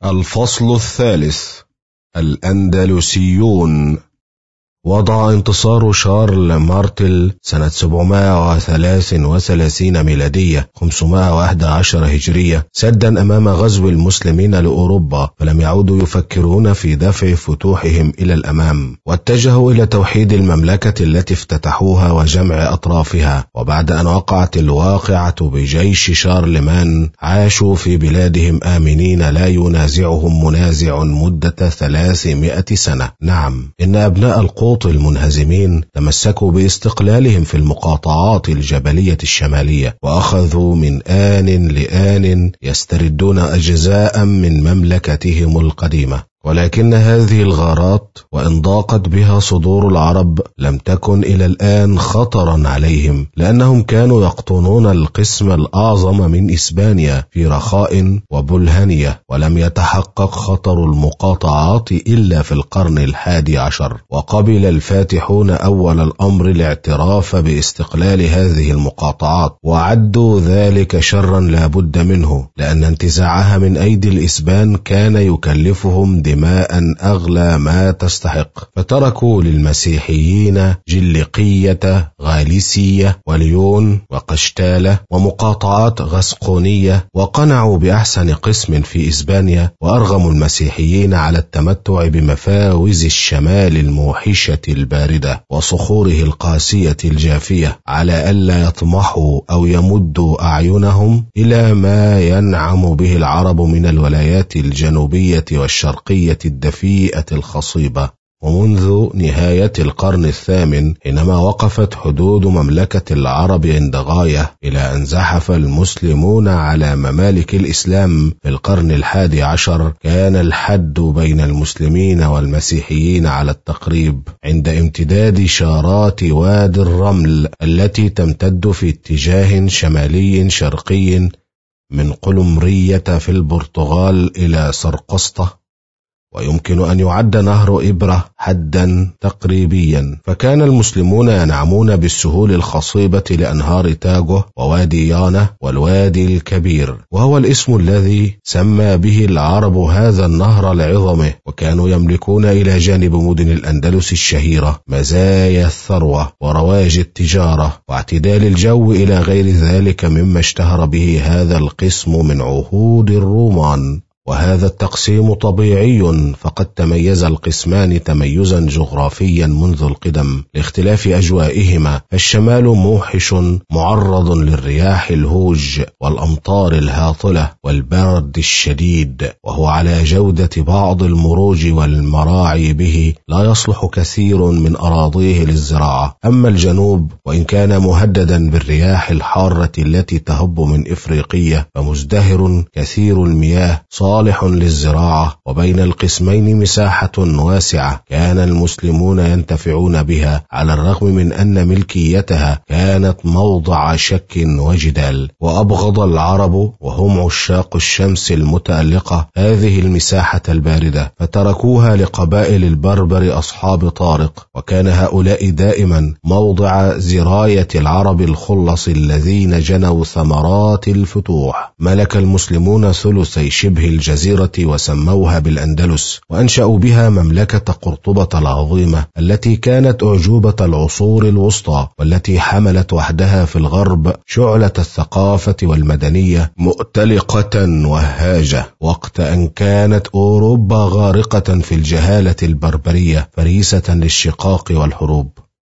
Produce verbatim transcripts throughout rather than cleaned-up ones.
الفصل الثالث: الأندلسيون. وضع انتصار شارل مارتل سنة سبعمائة وثلاثة وثلاثين ميلادية خمسمائة وأحد عشر هجرية سدا أمام غزو المسلمين لأوروبا، فلم يعودوا يفكرون في دفع فتوحهم إلى الأمام، واتجهوا إلى توحيد المملكة التي افتتحوها وجمع أطرافها. وبعد أن وقعت الواقعة بجيش شارلمان عاشوا في بلادهم آمنين لا ينازعهم منازع مدة ثلاثمائة سنة. نعم، إن أبناء القوط المنهزمين تمسكوا باستقلالهم في المقاطعات الجبلية الشمالية، وأخذوا من آن لآن يستردون أجزاء من مملكتهم القديمة. ولكن هذه الغارات وإن ضاقت بها صدور العرب لم تكن إلى الآن خطرا عليهم، لأنهم كانوا يقطنون القسم الأعظم من إسبانيا في رخاء وبلهنية، ولم يتحقق خطر المقاطعات إلا في القرن الحادي عشر. وقبل الفاتحون أول الأمر الاعتراف باستقلال هذه المقاطعات، وعدوا ذلك شرا لا بد منه، لأن انتزاعها من أيدي الإسبان كان يكلفهم دماء أغلى ما تستحق، فتركوا للمسيحيين جلقية، غاليسية، وليون، وقشتالة، ومقاطعات غسقونية، وقنعوا بأحسن قسم في إسبانيا، وأرغموا المسيحيين على التمتع بمفاوز الشمال الموحشة الباردة وصخوره القاسية الجافية، على ألا يطمحوا أو يمدوا أعينهم إلى ما ينعم به العرب من الولايات الجنوبية والشرقية الدفيئة الخصيبة. ومنذ نهاية القرن الثامن حينما وقفت حدود مملكة العرب عند غاية، إلى أن زحف المسلمون على ممالك الإسلام في القرن الحادي عشر، كان الحد بين المسلمين والمسيحيين على التقريب عند امتداد شارات وادي الرمل التي تمتد في اتجاه شمالي شرقي من قلمرية في البرتغال إلى سرقسطة. ويمكن أن يعد نهر إبرة حدا تقريبيا، فكان المسلمون ينعمون بالسهول الخصيبة لأنهار تاجه ووادي يانا والوادي الكبير، وهو الاسم الذي سمى به العرب هذا النهر لعظمه. وكانوا يملكون إلى جانب مدن الأندلس الشهيرة مزايا الثروة ورواج التجارة واعتدال الجو إلى غير ذلك مما اشتهر به هذا القسم من عهود الرومان. وهذا التقسيم طبيعي، فقد تميز القسمان تميزا جغرافيا منذ القدم لاختلاف أجوائهما، فالشمال موحش معرض للرياح الهوج والأمطار الهاطلة والبرد الشديد، وهو على جودة بعض المروج والمراعي به لا يصلح كثير من أراضيه للزراعة. أما الجنوب وإن كان مهددا بالرياح الحارة التي تهب من إفريقية فمزدهر كثير المياه صالح للزراعة، وبين القسمين مساحة واسعة كان المسلمون ينتفعون بها، على الرغم من أن ملكيتها كانت موضع شك وجدال. وأبغض العرب وهم عشاق الشمس المتألقة هذه المساحة الباردة، فتركوها لقبائل البربر أصحاب طارق، وكان هؤلاء دائما موضع زراية العرب الخلص الذين جنوا ثمرات الفتوح. ملك المسلمون ثلثي شبه الجزيرة وسموها بالأندلس، وأنشأوا بها مملكة قرطبة العظيمة التي كانت أعجوبة العصور الوسطى، والتي حملت وحدها في الغرب شعلة الثقافة والمدنية مؤتلقة وهاجة، وقت أن كانت أوروبا غارقة في الجهالة البربرية فريسة للشقاق والحروب.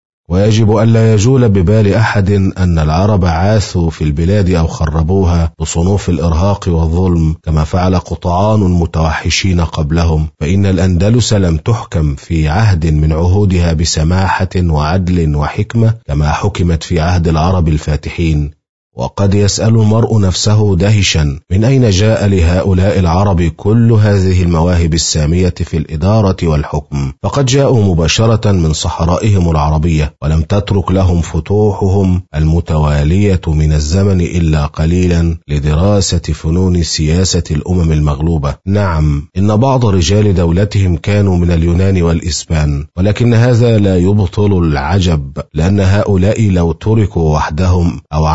ويجب ألا يجول ببال أحد أن العرب عاثوا في البلاد أو خربوها بصنوف الإرهاق والظلم كما فعل قطعان متوحشين قبلهم، فإن الأندلس لم تحكم في عهد من عهودها بسماحة وعدل وحكمة كما حكمت في عهد العرب الفاتحين. وقد يسأل المرء نفسه دهشا من أين جاء لهؤلاء العرب كل هذه المواهب السامية في الإدارة والحكم، فقد جاءوا مباشرة من صحرائهم العربية، ولم تترك لهم فتوحهم المتوالية من الزمن إلا قليلا لدراسة فنون سياسة الأمم المغلوبة. نعم، إن بعض رجال دولتهم كانوا من اليونان والإسبان، ولكن هذا لا يبطل العجب، لأن هؤلاء لو تركوا وحدهم أو عملوا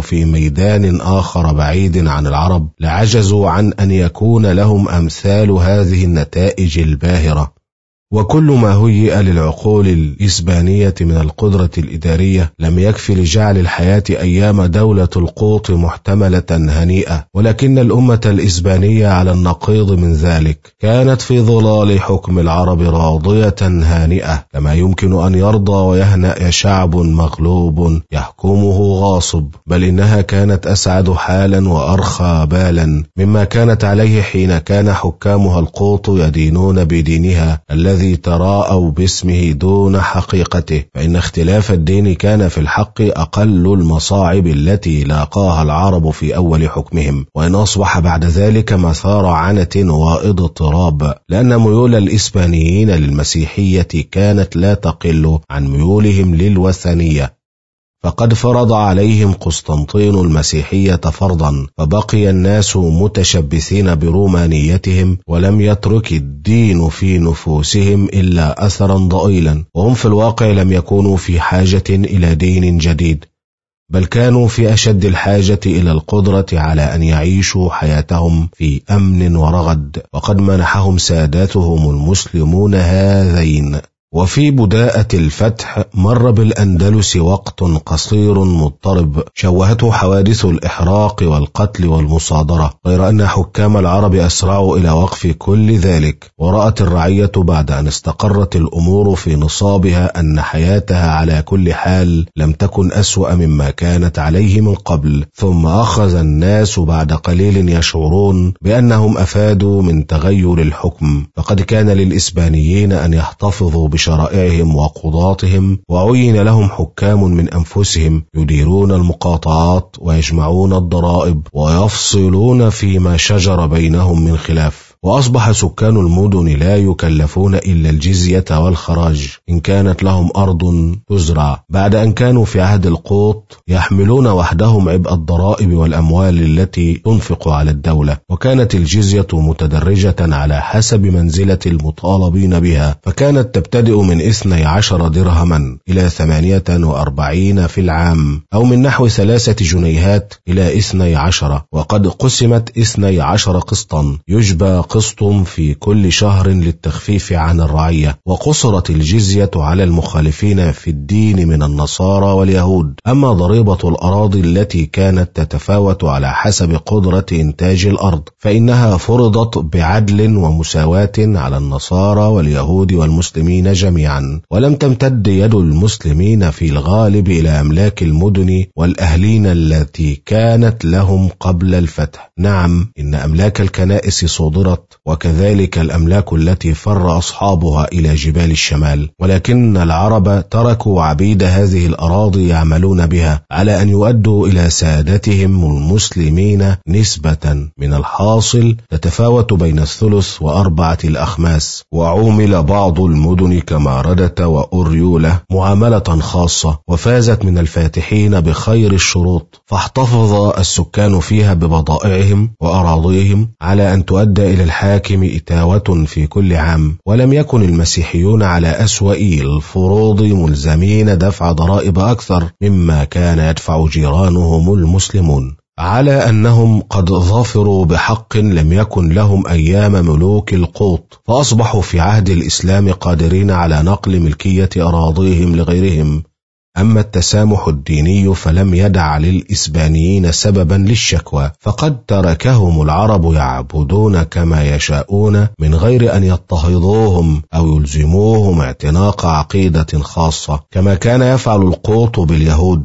في ميدان آخر بعيد عن العرب لعجزوا عن أن يكون لهم أمثال هذه النتائج الباهرة. وكل ما هيئ للعقول الإسبانية من القدرة الإدارية لم يكفي لجعل الحياة أيام دولة القوط محتملة هنيئة، ولكن الأمة الإسبانية على النقيض من ذلك كانت في ظلال حكم العرب راضية هانئة، كما يمكن أن يرضى ويهنأ شعب مغلوب يحكمه غاصب، بل إنها كانت أسعد حالا وأرخى بالا مما كانت عليه حين كان حكامها القوط يدينون بدينها الذي تراءوا باسمه دون حقيقته، فإن اختلاف الدين كان في الحق أقل المصاعب التي لاقاها العرب في أول حكمهم، وإن أصبح بعد ذلك مثار عنة وائض اضطراب، لأن ميول الإسبانيين للمسيحية كانت لا تقل عن ميولهم للوثنية، فقد فرض عليهم قسطنطين المسيحية فرضا، فبقي الناس متشبثين برومانيتهم، ولم يترك الدين في نفوسهم إلا أثرا ضئيلا، وهم في الواقع لم يكونوا في حاجة إلى دين جديد، بل كانوا في أشد الحاجة إلى القدرة على أن يعيشوا حياتهم في أمن ورغد، وقد منحهم ساداتهم المسلمون هذين. وفي بداءة الفتح مر بالأندلس وقت قصير مضطرب شوهته حوادث الإحراق والقتل والمصادرة، غير أن حكام العرب أسرعوا إلى وقف كل ذلك، ورأت الرعية بعد أن استقرت الأمور في نصابها أن حياتها على كل حال لم تكن أسوأ مما كانت عليه من قبل، ثم أخذ الناس بعد قليل يشعرون بأنهم أفادوا من تغير الحكم، فقد كان للإسبانيين أن يحتفظوا بشرائعهم وقضاتهم، وعين لهم حكام من أنفسهم يديرون المقاطعات ويجمعون الضرائب ويفصلون فيما شجر بينهم من خلاف، وأصبح سكان المدن لا يكلفون إلا الجزية والخراج إن كانت لهم أرض تزرع، بعد أن كانوا في عهد القوط يحملون وحدهم عبء الضرائب والأموال التي تنفق على الدولة، وكانت الجزية متدرجة على حسب منزلة المطالبين بها، فكانت تبتدئ من اثني عشر درهما إلى ثمانية وأربعين في العام، أو من نحو ثلاثة جنيهات إلى اثني عشر، وقد قسمت اثني عشر قسطا يجبى قسط في كل شهر للتخفيف عن الرعية، وقصرت الجزية على المخالفين في الدين من النصارى واليهود. أما ضريبة الأراضي التي كانت تتفاوت على حسب قدرة إنتاج الأرض فإنها فرضت بعدل ومساواة على النصارى واليهود والمسلمين جميعا، ولم تمتد يد المسلمين في الغالب إلى أملاك المدن والأهلين التي كانت لهم قبل الفتح. نعم، إن أملاك الكنائس صدرت، وكذلك الأملاك التي فر أصحابها إلى جبال الشمال، ولكن العرب تركوا عبيد هذه الأراضي يعملون بها على أن يؤدوا إلى سادتهم المسلمين نسبة من الحاصل تتفاوت بين الثلث وأربعة الأخماس، وعومل بعض المدن كما ردت وأريولة معاملة خاصة، وفازت من الفاتحين بخير الشروط، فاحتفظ السكان فيها ببضائعهم وأراضيهم على أن تؤدى إلى الحاكم إتاوة في كل عام، ولم يكن المسيحيون على أسوأ الفروض ملزمين دفع ضرائب أكثر مما كان يدفع جيرانهم المسلمون، على أنهم قد ظفروا بحق لم يكن لهم أيام ملوك القوط، فأصبحوا في عهد الإسلام قادرين على نقل ملكية أراضيهم لغيرهم. أما التسامح الديني فلم يدع للإسبانيين سببا للشكوى، فقد تركهم العرب يعبدون كما يشاءون من غير أن يضطهدوهم أو يلزموهم اعتناق عقيدة خاصة كما كان يفعل القوط باليهود،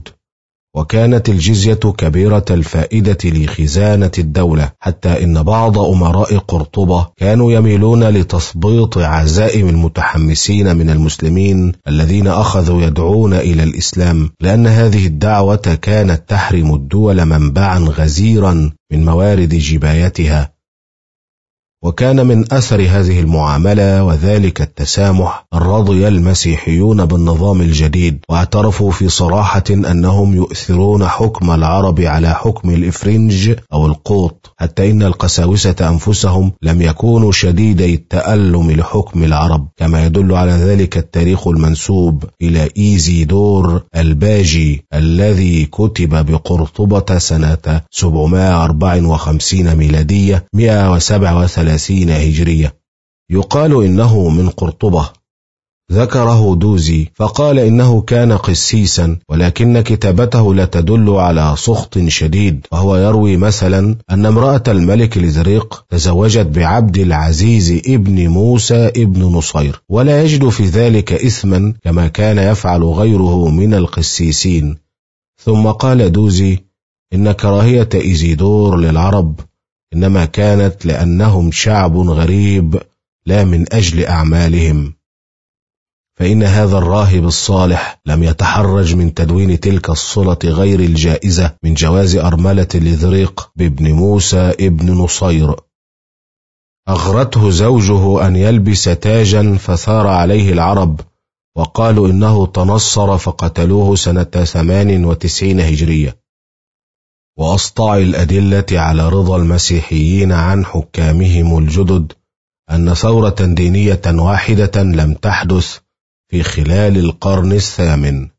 وكانت الجزية كبيرة الفائدة لخزانة الدولة، حتى إن بعض أمراء قرطبة كانوا يميلون لتثبيط عزائم المتحمسين من المسلمين الذين أخذوا يدعون إلى الإسلام، لأن هذه الدعوة كانت تحرم الدول منبعا غزيرا من موارد جبايتها. وكان من أثر هذه المعاملة وذلك التسامح أن رضي المسيحيون بالنظام الجديد، واعترفوا في صراحة أنهم يؤثرون حكم العرب على حكم الإفرنج أو القوط، حتى إن القساوسة أنفسهم لم يكونوا شديدي التألم لحكم العرب، كما يدل على ذلك التاريخ المنسوب إلى إيزيدور الباجي الذي كتب بقرطبة سنة سبعمائة وأربعة وخمسين ميلادية مئة وسبعة وثلاثين هجرية. يقال إنه من قرطبة. ذكره دوزي فقال إنه كان قسيسا، ولكن كتابته لا تدل على سخط شديد، وهو يروي مثلا أن امرأة الملك الإزريق تزوجت بعبد العزيز ابن موسى ابن نصير، ولا يجد في ذلك إثما كما كان يفعل غيره من القسيسين. ثم قال دوزي إن كراهية إيزيدور للعرب إنما كانت لأنهم شعب غريب لا من أجل أعمالهم، فإن هذا الراهب الصالح لم يتحرج من تدوين تلك الصلة غير الجائزة من جواز أرملة الإزريق بابن موسى ابن نصير. أغرته زوجه أن يلبس تاجا فثار عليه العرب، وقالوا إنه تنصر فقتلوه سنة ثمان وتسعين هجرية. وأسطع الأدلة على رضا المسيحيين عن حكامهم الجدد أن ثورة دينية واحدة لم تحدث في خلال القرن الثامن.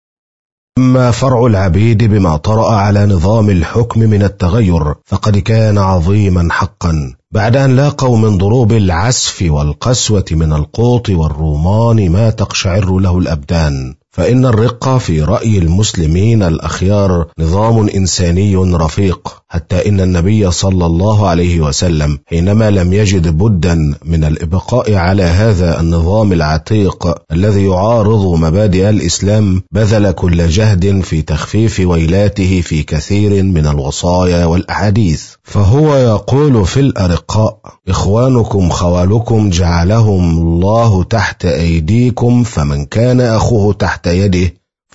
أما فرع العبيد بما طرأ على نظام الحكم من التغير فقد كان عظيما حقا، بعد أن لاقوا من ضروب العسف والقسوة من القوط والرومان ما تقشعر له الأبدان. فإن الرق في رأي المسلمين الأخيار نظام إنساني رفيق، حتى إن النبي صلى الله عليه وسلم حينما لم يجد بدا من الإبقاء على هذا النظام العتيق الذي يعارض مبادئ الإسلام بذل كل جهد في تخفيف ويلاته في كثير من الوصايا والأحاديث. فهو يقول في الأرقاء: إخوانكم خوالكم جعلهم الله تحت أيديكم، فمن كان أخوه تحت يده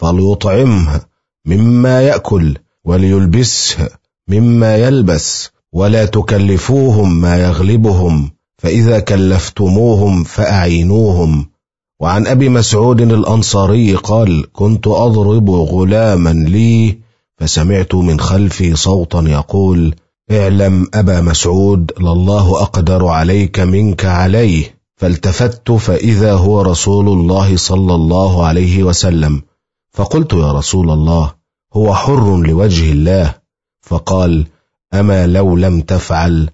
فليطعمه مما يأكل وليلبسه مما يلبس، ولا تكلفوهم ما يغلبهم، فإذا كلفتموهم فأعينوهم. وعن أبي مسعود الأنصاري قال: كنت أضرب غلاما لي فسمعت من خلفي صوتا يقول: اعلم أبا مسعود لله أقدر عليك منك عليه. فالتفت فإذا هو رسول الله صلى الله عليه وسلم، فقلت: يا رسول الله، هو حر لوجه الله. فقال: أما لو لم تفعل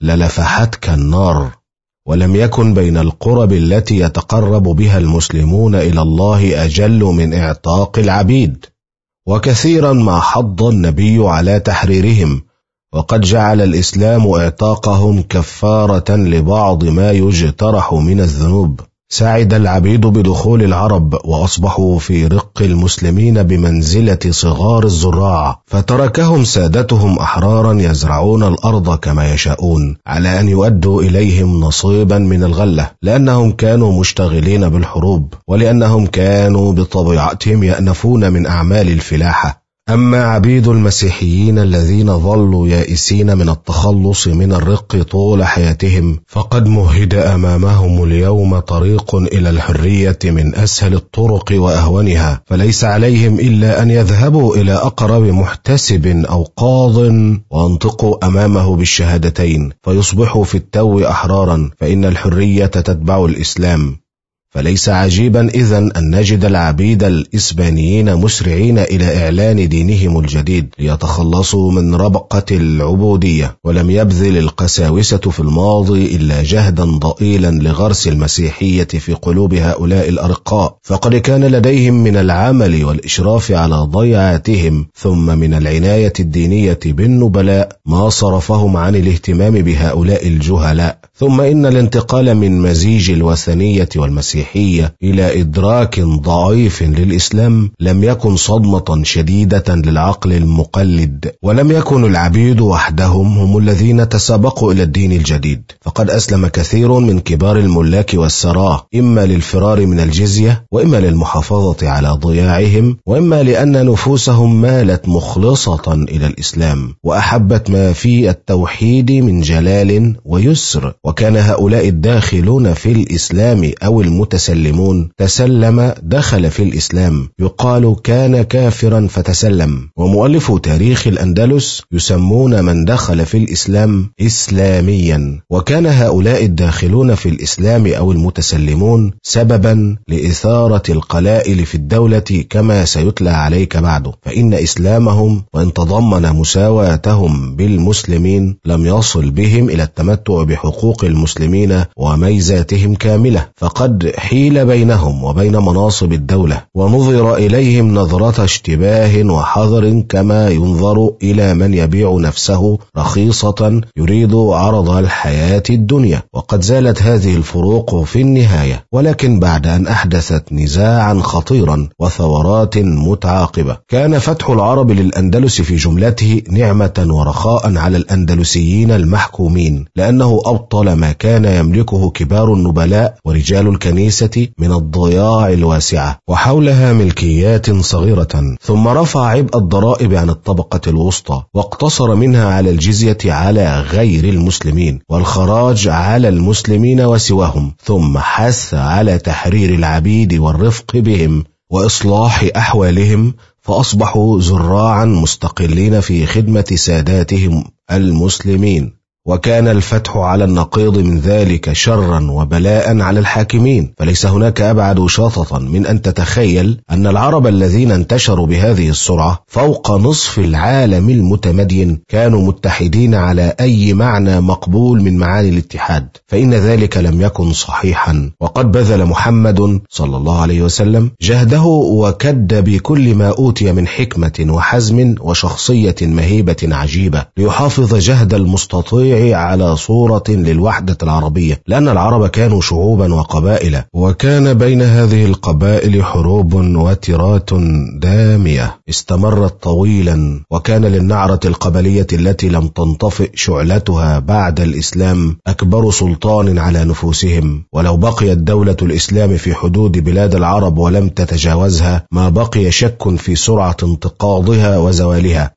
للفحتك النار. ولم يكن بين القرب التي يتقرب بها المسلمون إلى الله أجل من إعتاق العبيد، وكثيرا ما حض النبي على تحريرهم، وقد جعل الإسلام اعتاقهم كفارة لبعض ما يجترح من الذنوب. سعد العبيد بدخول العرب، وأصبحوا في رق المسلمين بمنزلة صغار الزراع، فتركهم سادتهم أحرارا يزرعون الأرض كما يشاءون، على أن يؤدوا إليهم نصيبا من الغلة، لأنهم كانوا مشتغلين بالحروب، ولأنهم كانوا بطبيعتهم يأنفون من أعمال الفلاحة. أما عبيد المسيحيين الذين ظلوا يائسين من التخلص من الرق طول حياتهم، فقد مهد أمامهم اليوم طريق إلى الحرية من أسهل الطرق وأهونها، فليس عليهم إلا أن يذهبوا إلى أقرب محتسب أو قاض وانطقوا أمامه بالشهادتين، فيصبحوا في التو أحرارا، فإن الحرية تتبع الإسلام. فليس عجيبا إذن أن نجد العبيد الإسبانيين مسرعين إلى إعلان دينهم الجديد ليتخلصوا من ربقة العبودية، ولم يبذل القساوسة في الماضي إلا جهدا ضئيلا لغرس المسيحية في قلوب هؤلاء الأرقاء، فقد كان لديهم من العمل والإشراف على ضيعاتهم ثم من العناية الدينية بالنبلاء ما صرفهم عن الاهتمام بهؤلاء الجهلاء. ثم إن الانتقال من مزيج الوثنية والمسيحية المسيحية إلى إدراك ضعيف للإسلام لم يكن صدمة شديدة للعقل المقلد، ولم يكن العبيد وحدهم هم الذين تسابقوا إلى الدين الجديد، فقد أسلم كثير من كبار الملاك والسراء إما للفرار من الجزية، وإما للمحافظة على ضياعهم، وإما لأن نفوسهم مالت مخلصة إلى الإسلام وأحبت ما في التوحيد من جلال ويسر. وكان هؤلاء الداخلون في الإسلام أو المتسلمون تسلم دخل في الإسلام، يقال كان كافرا فتسلم. ومؤلف تاريخ الأندلس يسمون من دخل في الإسلام إسلاميا. وكان هؤلاء الداخلون في الإسلام أو المتسلمون سببا لإثارة القلائل في الدولة كما سيتلى عليك بعده، فإن إسلامهم وإن تضمن مساواتهم بالمسلمين لم يصل بهم إلى التمتع بحقوق المسلمين وميزاتهم كاملة، فقد حيل بينهم وبين مناصب الدولة ونظر إليهم نظرة اشتباه وحذر كما ينظر إلى من يبيع نفسه رخيصة يريد عرض الحياة الدنيا. وقد زالت هذه الفروق في النهاية، ولكن بعد أن أحدثت نزاعا خطيرا وثورات متعاقبة. كان فتح العرب للأندلس في جملته نعمة ورخاء على الأندلسيين المحكومين، لأنه أبطل ما كان يملكه كبار النبلاء ورجال الكنيسة من الضياع الواسعة، وحولها ملكيات صغيرة، ثم رفع عبء الضرائب عن الطبقة الوسطى واقتصر منها على الجزية على غير المسلمين والخراج على المسلمين وسواهم، ثم حث على تحرير العبيد والرفق بهم وإصلاح أحوالهم، فأصبحوا زراعا مستقلين في خدمة ساداتهم المسلمين. وكان الفتح على النقيض من ذلك شرا وبلاء على الحاكمين، فليس هناك أبعد شططا من أن تتخيل أن العرب الذين انتشروا بهذه السرعة فوق نصف العالم المتمدين كانوا متحدين على أي معنى مقبول من معاني الاتحاد، فإن ذلك لم يكن صحيحا. وقد بذل محمد صلى الله عليه وسلم جهده وكد بكل ما أوتي من حكمة وحزم وشخصية مهيبة عجيبة ليحافظ جهد المستطيع على صورة للوحدة العربية، لأن العرب كانوا شعوبا وقبائل، وكان بين هذه القبائل حروب وترات دامية استمرت طويلا. وكان للنعرة القبلية التي لم تنطفئ شعلتها بعد الإسلام أكبر سلطان على نفوسهم، ولو بقيت دولة الإسلام في حدود بلاد العرب ولم تتجاوزها ما بقي شك في سرعة انتقاضها وزوالها،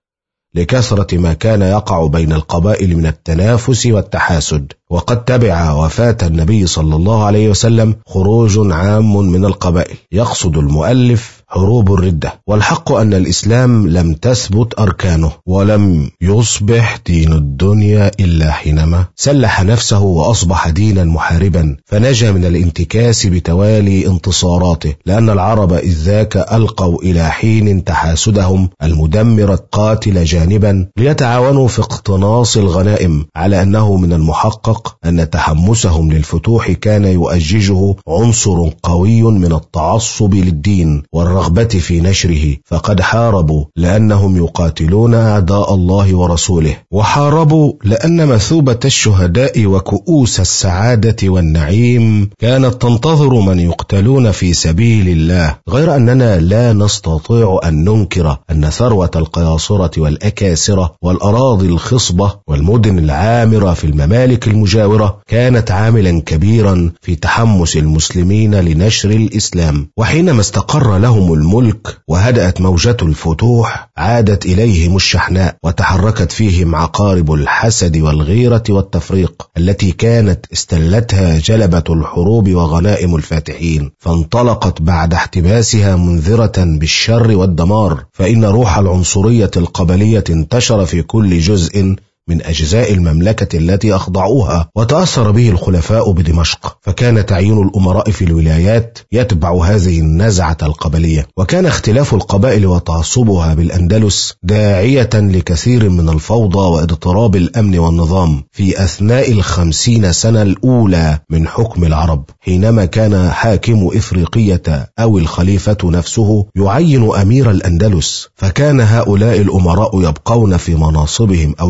لكثرة ما كان يقع بين القبائل من التنافس والتحاسد. وقد تبع وفاة النبي صلى الله عليه وسلم خروج عام من القبائل، يقصد المؤلف حروب الردة. والحق أن الإسلام لم تثبت أركانه، ولم يصبح دين الدنيا إلا حينما سلح نفسه وأصبح دينا محاربا، فنجا من الانتكاس بتوالي انتصاراته، لأن العرب إذ ذاك ألقوا إلى حين تحاسدهم المدمر القاتل جانبا ليتعاونوا في اقتناص الغنائم، على أنه من المحقق أن تحمسهم للفتوح كان يؤججه عنصر قوي من التعصب للدين والرغبة في نشره، فقد حاربوا لأنهم يقاتلون أعداء الله ورسوله، وحاربوا لأن مثوبة الشهداء وكؤوس السعادة والنعيم كانت تنتظر من يقتلون في سبيل الله. غير أننا لا نستطيع أن ننكر أن ثروة القياصرة والأكاسرة والأراضي الخصبة والمدن العامرة في الممالك المجاورة كانت عاملا كبيرا في تحمس المسلمين لنشر الإسلام. وحينما استقر لهم الملك وهدأت موجة الفتوح عادت إليهم الشحناء، وتحركت فيهم عقارب الحسد والغيرة والتفريق التي كانت استلتها جلبة الحروب وغنائم الفاتحين، فانطلقت بعد احتباسها منذرة بالشر والدمار. فإن روح العنصرية القبلية انتشر في كل جزء من أجزاء المملكة التي أخضعوها، وتأثر به الخلفاء بدمشق، فكان تعيين الأمراء في الولايات يتبع هذه النزعة القبلية. وكان اختلاف القبائل وتعصبها بالأندلس داعية لكثير من الفوضى واضطراب الأمن والنظام في أثناء الخمسين سنة الأولى من حكم العرب، حينما كان حاكم إفريقية أو الخليفة نفسه يعين أمير الأندلس، فكان هؤلاء الأمراء يبقون في مناصبهم أو يعزلون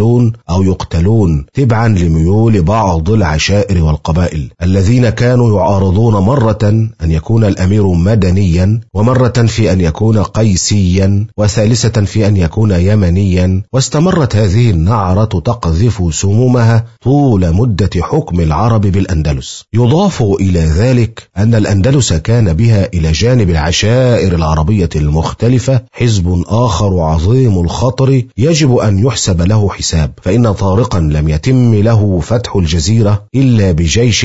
يقتلون أو يقتلون تبعا لميول بعض العشائر والقبائل الذين كانوا يعارضون مرة أن يكون الأمير مدنيا، ومرة في أن يكون قيسيا، وثالثة في أن يكون يمنيا. واستمرت هذه النعرة تقذف سمومها طول مدة حكم العرب بالأندلس. يضاف إلى ذلك أن الأندلس كان بها إلى جانب العشائر العربية المختلفة حزب آخر عظيم الخطر يجب أن يحسب له حساب، فإن طارقا لم يتم له فتح الجزيرة إلا بجيش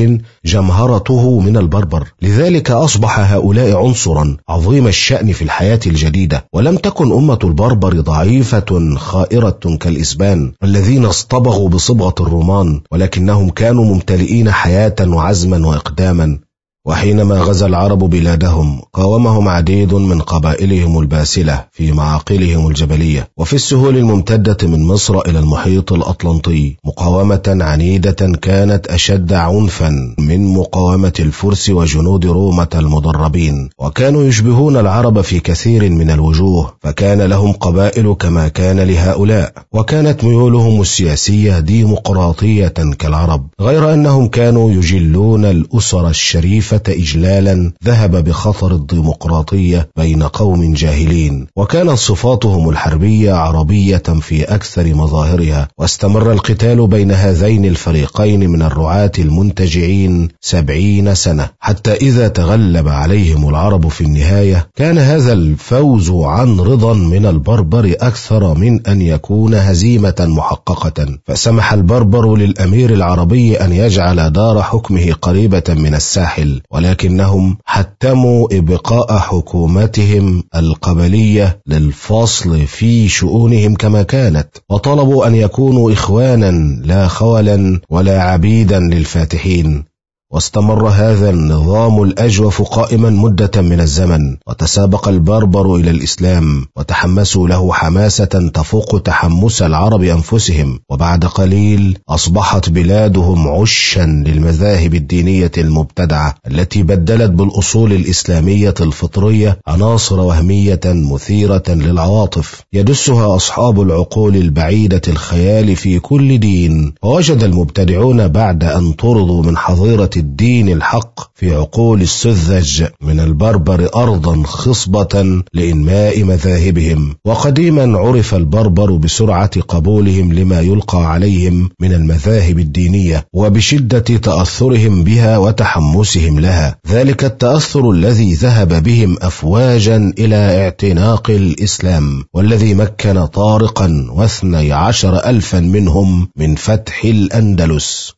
جمهرته من البربر، لذلك أصبح هؤلاء عنصرا عظيم الشأن في الحياة الجديدة. ولم تكن أمة البربر ضعيفة خائرة كالإسبان الذين اصطبغوا بصبغة الرومان، ولكنهم كانوا ممتلئين حياة وعزما وإقداما. وحينما غزا العرب بلادهم قاومهم عديد من قبائلهم الباسلة في معاقلهم الجبلية وفي السهول الممتدة من مصر إلى المحيط الأطلنطي، مقاومة عنيدة كانت أشد عنفا من مقاومة الفرس وجنود رومة المدربين، وكانوا يشبهون العرب في كثير من الوجوه، فكان لهم قبائل كما كان لهؤلاء، وكانت ميولهم السياسية ديمقراطية كالعرب، غير أنهم كانوا يجلون الأسر الشريفة إجلالا ذهب بخطر الديمقراطية بين قوم جاهلين. وكانت صفاتهم الحربية عربية في أكثر مظاهرها، واستمر القتال بين هذين الفريقين من الرعاة المنتجعين سبعين سنة، حتى إذا تغلب عليهم العرب في النهاية كان هذا الفوز عن رضا من البربر أكثر من أن يكون هزيمة محققة، فسمح البربر للأمير العربي أن يجعل دار حكمه قريبة من الساحل، ولكنهم حتموا إبقاء حكومتهم القبلية للفصل في شؤونهم كما كانت، وطلبوا أن يكونوا إخوانا لا خولا ولا عبيدا للفاتحين. واستمر هذا النظام الأجوف قائما مدة من الزمن، وتسابق البربر إلى الإسلام وتحمسوا له حماسة تفوق تحمس العرب أنفسهم، وبعد قليل أصبحت بلادهم عشا للمذاهب الدينية المبتدعة التي بدلت بالأصول الإسلامية الفطرية عناصر وهمية مثيرة للعواطف يدسها أصحاب العقول البعيدة الخيال في كل دين. ووجد المبتدعون بعد أن طردوا من حظيرة الدين الحق في عقول السذج من البربر أرضا خصبة لإنماء مذاهبهم. وقديما عرف البربر بسرعة قبولهم لما يلقى عليهم من المذاهب الدينية، وبشدة تأثرهم بها وتحمسهم لها، ذلك التأثر الذي ذهب بهم أفواجا إلى اعتناق الإسلام، والذي مكن طارقا واثني عشر ألفا منهم من فتح الأندلس.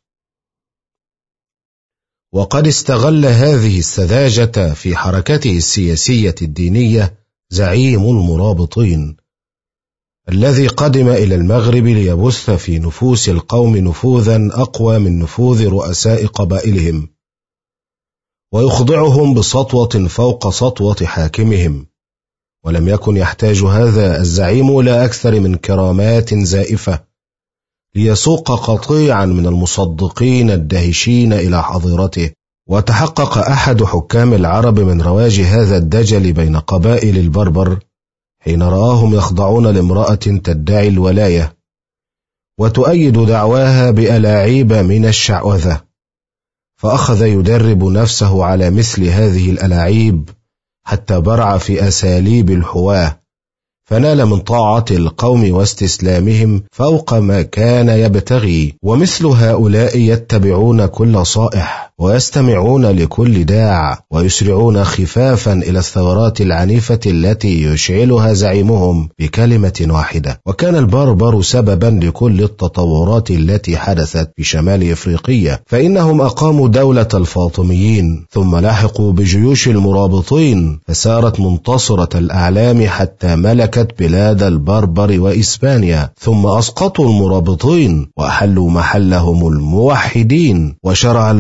وقد استغل هذه السذاجة في حركته السياسية الدينية زعيم المرابطين الذي قدم إلى المغرب ليبث في نفوس القوم نفوذا أقوى من نفوذ رؤساء قبائلهم، ويخضعهم بسطوة فوق سطوة حاكمهم. ولم يكن يحتاج هذا الزعيم إلى أكثر من كرامات زائفة ليسوق قطيعا من المصدقين الدهشين إلى حظيرته. وتحقق أحد حكام العرب من رواج هذا الدجل بين قبائل البربر حين رآهم يخضعون لامرأة تدعي الولاية وتؤيد دعواها بألاعيب من الشعوذة، فأخذ يدرب نفسه على مثل هذه الألاعيب حتى برع في أساليب الحواة، فنال من طاعة القوم واستسلامهم فوق ما كان يبتغي. ومثل هؤلاء يتبعون كل صائح ويستمعون لكل داع ويسرعون خفافا إلى الثورات العنيفة التي يشعلها زعيمهم بكلمة واحدة. وكان البربر سببا لكل التطورات التي حدثت في شمال إفريقيا، فإنهم أقاموا دولة الفاطميين ثم لاحقوا بجيوش المرابطين فسارت منتصرة الأعلام حتى ملكت بلاد البربر وإسبانيا، ثم أسقطوا المرابطين وأحلوا محلهم الموحدين، وشرع البربر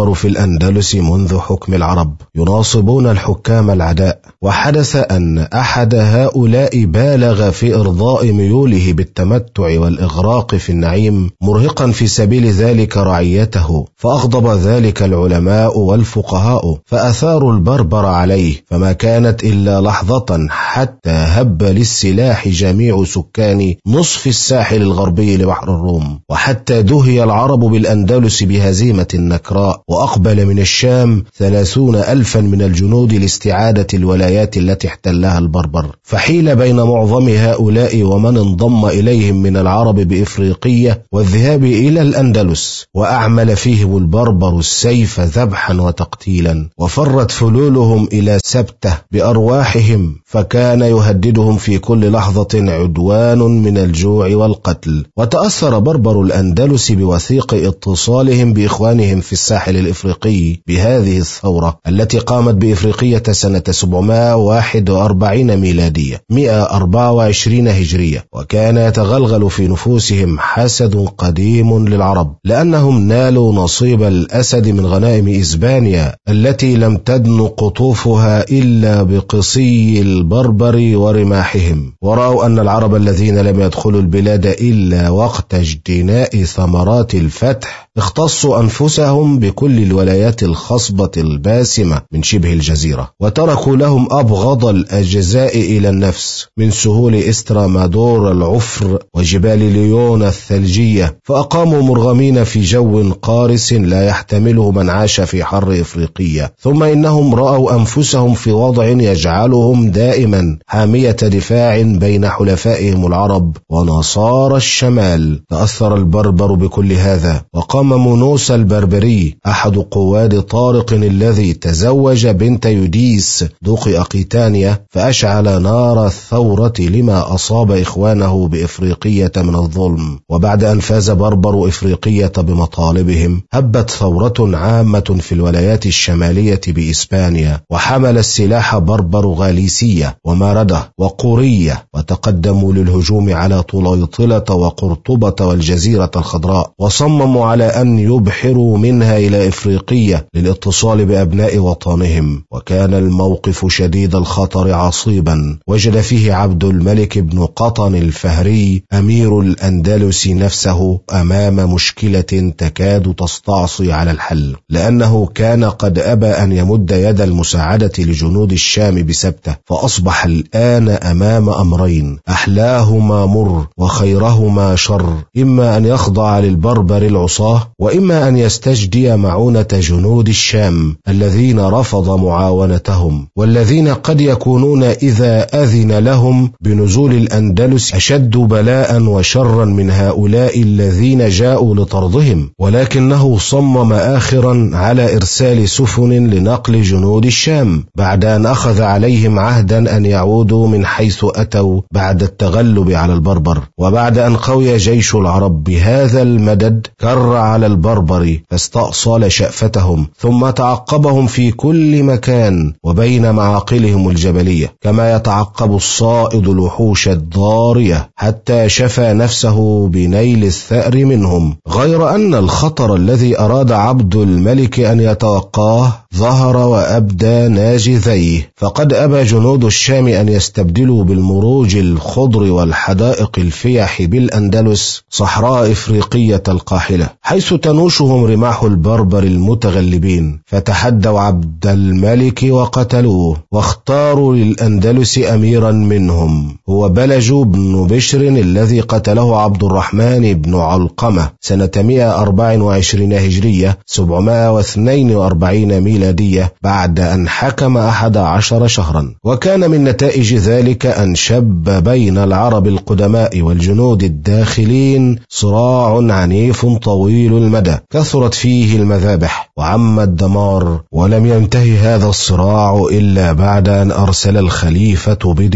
البربر في الأندلس منذ حكم العرب يناصبون الحكام العداء، وحدث أن أحد هؤلاء بالغ في إرضاء ميوله بالتمتع والإغراق في النعيم مرهقا في سبيل ذلك رعيته، فأغضب ذلك العلماء والفقهاء فأثاروا البربر عليه، فما كانت إلا لحظة حتى هب للسلاح جميع سكان نصف الساحل الغربي لبحر الروم، وحتى دهي العرب بالأندلس بهزيمة نكراء، وأقبل من الشام ثلاثون ألفا من الجنود لاستعادة الولايات التي احتلها البربر، فحيل بين معظم هؤلاء ومن انضم إليهم من العرب بإفريقية والذهاب إلى الأندلس، وأعمل فيهم البربر السيف ذبحا وتقتيلا، وفرت فلولهم إلى سبته بأرواحهم، فكان يهددهم في كل لحظة عدوان من الجوع والقتل. وتأثر بربر الأندلس بوثيق اتصالهم بإخوانهم في الساحل الإفريقي بهذه الثورة التي قامت بإفريقية سنة سبعمائة وواحد وأربعين ميلادية مئة وأربعة وعشرين هجرية، وكان يتغلغل في نفوسهم حسد قديم للعرب لأنهم نالوا نصيب الأسد من غنائم إسبانيا التي لم تدن قطوفها إلا بقصي البربر ورماحهم، ورأوا أن العرب الذين لم يدخلوا البلاد إلا وقت اجتناء ثمرات الفتح اختصوا أنفسهم بكل الولايات الخصبة الباسمة من شبه الجزيرة، وتركوا لهم أبغض الأجزاء إلى النفس من سهول إسترامادور العفر وجبال ليون الثلجية، فأقاموا مرغمين في جو قارس لا يحتمله من عاش في حر إفريقية، ثم إنهم رأوا أنفسهم في وضع يجعلهم دائما حامية دفاع بين حلفائهم العرب ونصارى الشمال. تأثر البربر بكل هذا، وقام مونوس البربري أحد قواد طارق الذي تزوج بنت يوديس دوق أقيتانيا فأشعل نار الثورة لما أصاب إخوانه بإفريقية من الظلم، وبعد أن فاز بربر إفريقية بمطالبهم هبت ثورة عامة في الولايات الشمالية بإسبانيا، وحمل السلاح بربر غاليسية وماردة وقورية، وتقدموا للهجوم على طليطلة وقرطبة والجزيرة الخضراء، وصمموا على أن يبحروا منها إلى إفريقية للاتصال بأبناء وطنهم، وكان الموقف شديد الخطر عصيبا وجد فيه عبد الملك بن قطن الفهري أمير الأندلس نفسه أمام مشكلة تكاد تستعصي على الحل، لأنه كان قد أبى أن يمد يد المساعدة لجنود الشام بسبته، فأصبح الآن أمام أمرين أحلاهما مر وخيرهما شر، إما أن يخضع للبربر العصاه، وإما أن يستجدي معونة جنود الشام الذين رفض معاونتهم، والذين قد يكونون إذا أذن لهم بنزول الأندلس أشد بلاء وشرا من هؤلاء الذين جاءوا لطردهم، ولكنه صمم آخرا على إرسال سفن لنقل جنود الشام بعد أن أخذ عليهم عهدا أن يعودوا من حيث أتوا بعد التغلب على البربر. وبعد أن قوي جيش العرب بهذا المدد كر على البربر فاستأصل شأفتهم، ثم تعقبهم في كل مكان وبين معاقلهم الجبلية كما يتعقب الصائد الوحوش الضارية، حتى شفى نفسه بنيل الثأر منهم، غير أن الخطر الذي أراد عبد الملك أن يتوقاه ظهر وأبدى ناجذيه، فقد أبى جنود الشام أن يستبدلوا بالمروج الخضر والحدائق الفيح بالأندلس صحراء إفريقية القاحلة حيث تنوشهم رماح البربر المتغلبين، فتحدوا عبد الملك وقتلوه، واختاروا للأندلس أميرا منهم هو بلج بن بشر الذي قتله عبد الرحمن بن علقمة سنة مئة وأربعة وعشرين هجرية سبعمائة واثنين وأربعين ميلادية بعد أن حكم أحد عشر شهرا. وكان من نتائج ذلك أن شب بين العرب القدماء والجنود الداخلين صراع عنيف طويل المدى كثرت فيه المذابح وعم الدمار، ولم ينتهي هذا الصراع إلا بعد أن أرسل الخليفة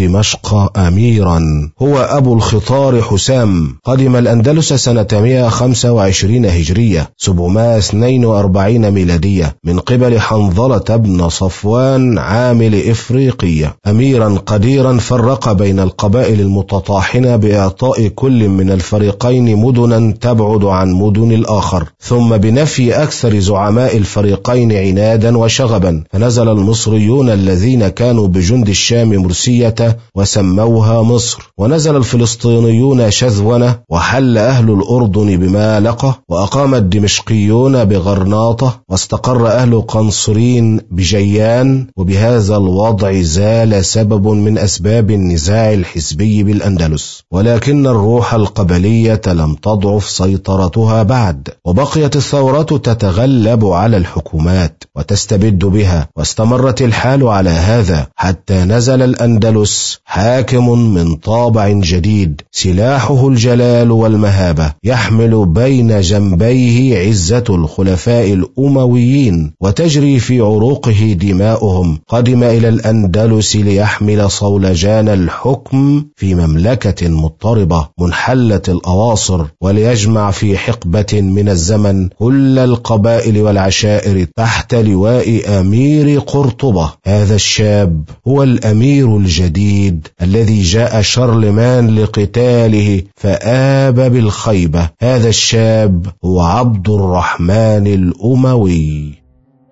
بدمشق أميرا هو أبو الخطار حسام قدم الأندلس سنة مئة وخمسة وعشرين هجرية سبعمائة واثنين وأربعين ميلادية من قبل حنظلة بن صفوان عامل إفريقية، أميرا قديرا فرق بين القبائل المتطاحنة بإعطاء كل من الفريقين مدنا تبعد عن مدن الآخر، الآخر، ثم بنفي أكثر زعماء الفريقين عنادا وشغبا، فنزل المصريون الذين كانوا بجند الشام مرسية وسموها مصر، ونزل الفلسطينيون شذونة، وحل أهل الأردن بمالقة، وأقام الدمشقيون بغرناطة، واستقر أهل قنصرين بجيان. وبهذا الوضع زال سبب من أسباب النزاع الحزبي بالأندلس، ولكن الروح القبلية لم تضعف سيطرتها بعد، وبقيت الثورة تتغلب على الحكومات وتستبد بها، واستمرت الحال على هذا حتى نزل الأندلس حاكم من طابع جديد، سلاحه الجلال والمهابة، يحمل بين جنبيه عزة الخلفاء الأمويين وتجري في عروقه دماؤهم. قدم إلى الأندلس ليحمل صولجان الحكم في مملكة مضطربة منحلة الأواصر، وليجمع في حقبة من الزمن كل القبائل والعشائر تحت لواء أمير قرطبة. هذا الشاب هو الأمير الجديد الذي جاء شارلمان لقتاله فآب بالخيبة. هذا الشاب هو عبد الرحمن الأموي.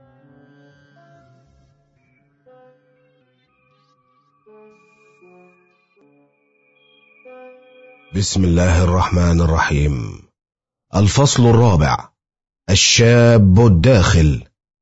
بسم الله الرحمن الرحيم. الفصل الرابع: الشاب الداخل.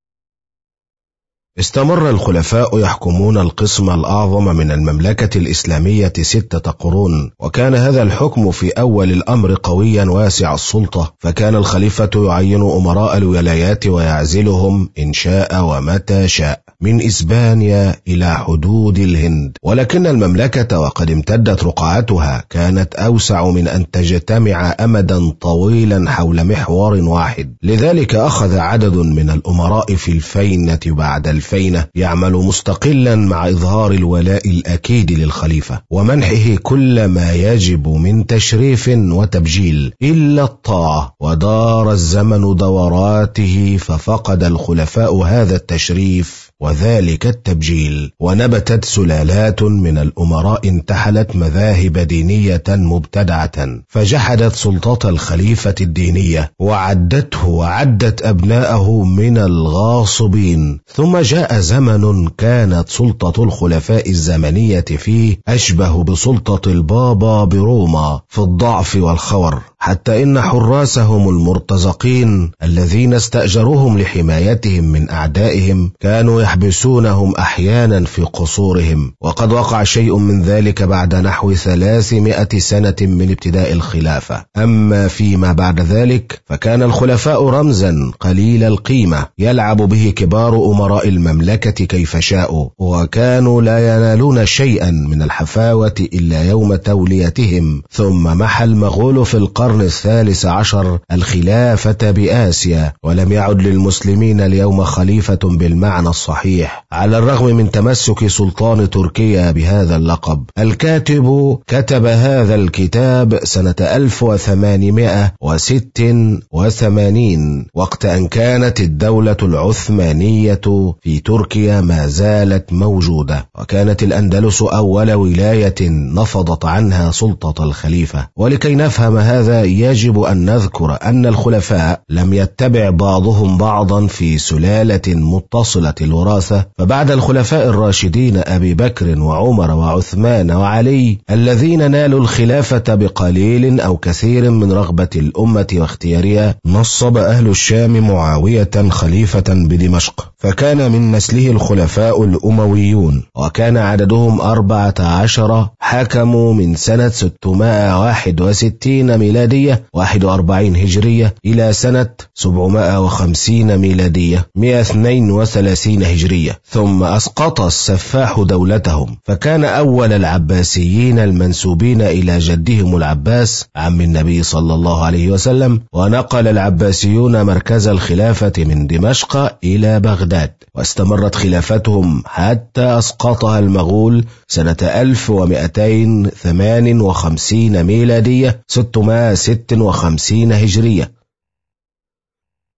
استمر الخلفاء يحكمون القسم الأعظم من المملكة الإسلامية ستة قرون، وكان هذا الحكم في أول الأمر قويا واسع السلطة، فكان الخليفة يعين أمراء الولايات ويعزلهم إن شاء ومتى شاء من إسبانيا إلى حدود الهند. ولكن المملكة وقد امتدت رقعتها كانت أوسع من أن تجتمع أمدا طويلا حول محور واحد، لذلك أخذ عدد من الأمراء في الفينة بعد الفينة يعمل مستقلا مع إظهار الولاء الأكيد للخليفة ومنحه كل ما يجب من تشريف وتبجيل إلا الطاعة. ودار الزمن دوراته ففقد الخلفاء هذا التشريف وذلك التبجيل، ونبتت سلالات من الأمراء انتحلت مذاهب دينية مبتدعة، فجحدت سلطة الخليفة الدينية وعدته وعدت أبناءه من الغاصبين. ثم جاء زمن كانت سلطة الخلفاء الزمنية فيه أشبه بسلطة البابا بروما في الضعف والخور، حتى إن حراسهم المرتزقين الذين استأجروهم لحمايتهم من أعدائهم كانوا يحبسونهم أحيانا في قصورهم. وقد وقع شيء من ذلك بعد نحو ثلاثمائة سنة من ابتداء الخلافة. أما فيما بعد ذلك فكان الخلفاء رمزا قليل القيمة يلعب به كبار أمراء المملكة كيف شاءوا، وكانوا لا ينالون شيئا من الحفاوة إلا يوم توليتهم. ثم محى المغول في القرن الثالث عشر الخلافة بآسيا، ولم يعد للمسلمين اليوم خليفة بالمعنى الصحيح، على الرغم من تمسك سلطان تركيا بهذا اللقب. الكاتب كتب هذا الكتاب سنة ألف وثمانمائة وستة وثمانين، وقت أن كانت الدولة العثمانية في تركيا ما زالت موجودة، وكانت الأندلس أول ولاية نفضت عنها سلطة الخليفة. ولكي نفهم هذا يجب أن نذكر أن الخلفاء لم يتبع بعضهم بعضا في سلالة متصلة الوراثة، فبعد الخلفاء الراشدين أبي بكر وعمر وعثمان وعلي الذين نالوا الخلافة بقليل أو كثير من رغبة الأمة واختيارها، نصب أهل الشام معاوية خليفة بدمشق، فكان من نسله الخلفاء الأمويون، وكان عددهم أربعة عشر، حكموا من سنة ستمائة وواحد وستين ميلادية واحد وأربعين هجرية إلى سنة سبعمائة وخمسين ميلادية مئة واثنين وثلاثين هجرية، ثم أسقط السفاح دولتهم، فكان أول العباسيين المنسوبين إلى جدهم العباس عم النبي صلى الله عليه وسلم، ونقل العباسيون مركز الخلافة من دمشق إلى بغداد، واستمرت خلافتهم حتى أسقطها المغول سنة ألف ومئتين وثمان وخمسين ميلادية ستمائة وستة وخمسين هجرية.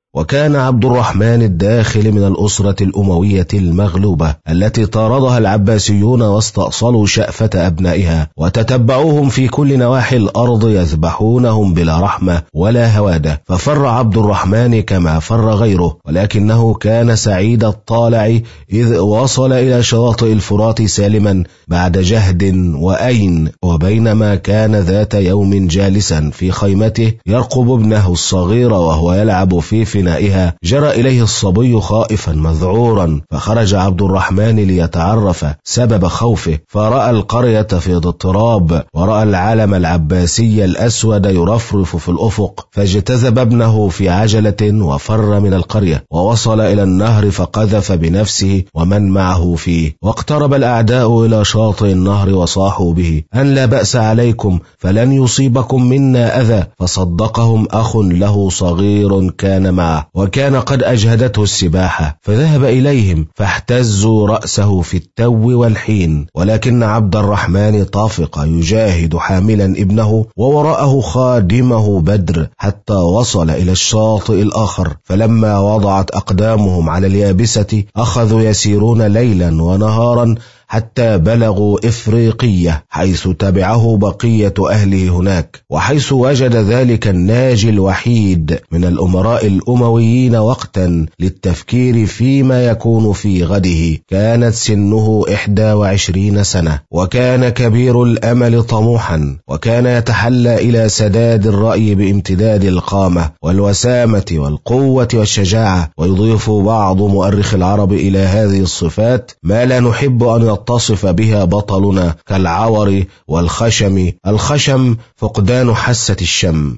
وكان عبد الرحمن الداخل من الأسرة الأموية المغلوبة التي طاردها العباسيون واستأصلوا شأفة أبنائها وتتبعوهم في كل نواحي الأرض يذبحونهم بلا رحمة ولا هوادة، ففر عبد الرحمن كما فر غيره، ولكنه كان سعيد الطالع إذ وصل إلى شواطئ الفرات سالما بعد جهد وأين. وبينما كان ذات يوم جالسا في خيمته يرقب ابنه الصغير وهو يلعب في فنائها، جرى إليه الصبي خائفا مذعورا، فخرج عبد الرحمن ليتعرف سبب خوفه، فرأى القرية في اضطراب ورأى العلم العباسي الأسود يرفرف في الأفق، فاجتذب ابنه في عجلة وفر من القرية ووصل إلى النهر فقذف بنفسه ومن معه فيه، واقترب الأعداء إلى شاطئ النهر وصاحوا به أن لا بأس عليكم فلن يصيبكم منا أذى، فصدقهم أخ له صغير كان معه وكان قد أجهدته السباحة، فذهب إليهم فاحتزوا رأسه في التو والحين، ولكن عبد الرحمن طافق يجاهد حاملا ابنه ووراءه خادمه بدر حتى وصل إلى الشاطئ الآخر، فلما وضعت أقدامهم على اليابسة أخذوا يسيرون ليلا ونهارا حتى بلغوا إفريقية حيث تبعه بقية أهله هناك، وحيث وجد ذلك الناجي الوحيد من الأمراء الأمويين وقتا للتفكير فيما يكون في غده. كانت سنه إحدى وعشرين سنة، وكان كبير الأمل طموحا، وكان يتحلى إلى سداد الرأي بامتداد القامة والوسامة والقوة والشجاعة، ويضيف بعض مؤرخ العرب إلى هذه الصفات ما لا نحب أن يتصف بها بطلنا كالعور والخشم. الخشم فقدان حاسة الشم.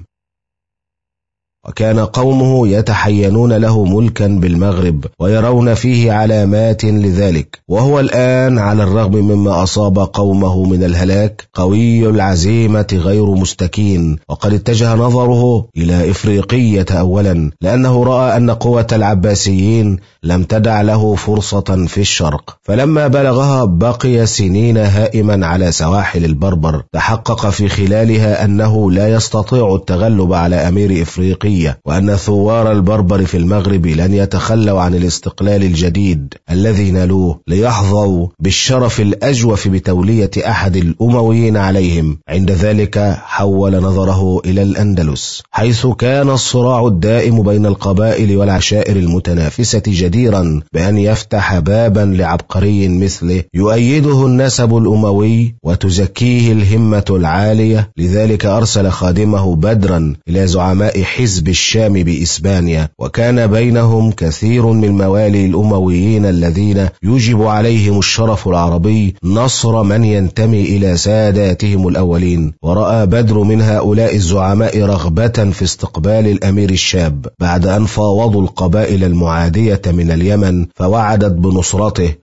وكان قومه يتحينون له ملكا بالمغرب ويرون فيه علامات لذلك، وهو الآن على الرغم مما أصاب قومه من الهلاك قوي العزيمة غير مستكين، وقد اتجه نظره إلى إفريقية أولا لأنه رأى أن قوة العباسيين لم تدع له فرصة في الشرق، فلما بلغها بقي سنين هائما على سواحل البربر، تحقق في خلالها أنه لا يستطيع التغلب على أمير إفريقيا، وأن ثوار البربر في المغرب لن يتخلوا عن الاستقلال الجديد الذي نالوه ليحظوا بالشرف الأجوف بتولية أحد الأمويين عليهم. عند ذلك حول نظره إلى الأندلس حيث كان الصراع الدائم بين القبائل والعشائر المتنافسة جديرا بأن يفتح بابا لعبقري مثله يؤيده النسب الأموي وتزكيه الهمة العالية. لذلك أرسل خادمه بدرا إلى زعماء حزب الشام بإسبانيا، وكان بينهم كثير من موالي الأمويين الذين يجب عليهم الشرف العربي نصر من ينتمي إلى ساداتهم الأولين، ورأى بدر من هؤلاء الزعماء رغبة في استقبال الأمير الشاب بعد أن فاوضوا القبائل المعادية من اليمن فوعدت بنصرته.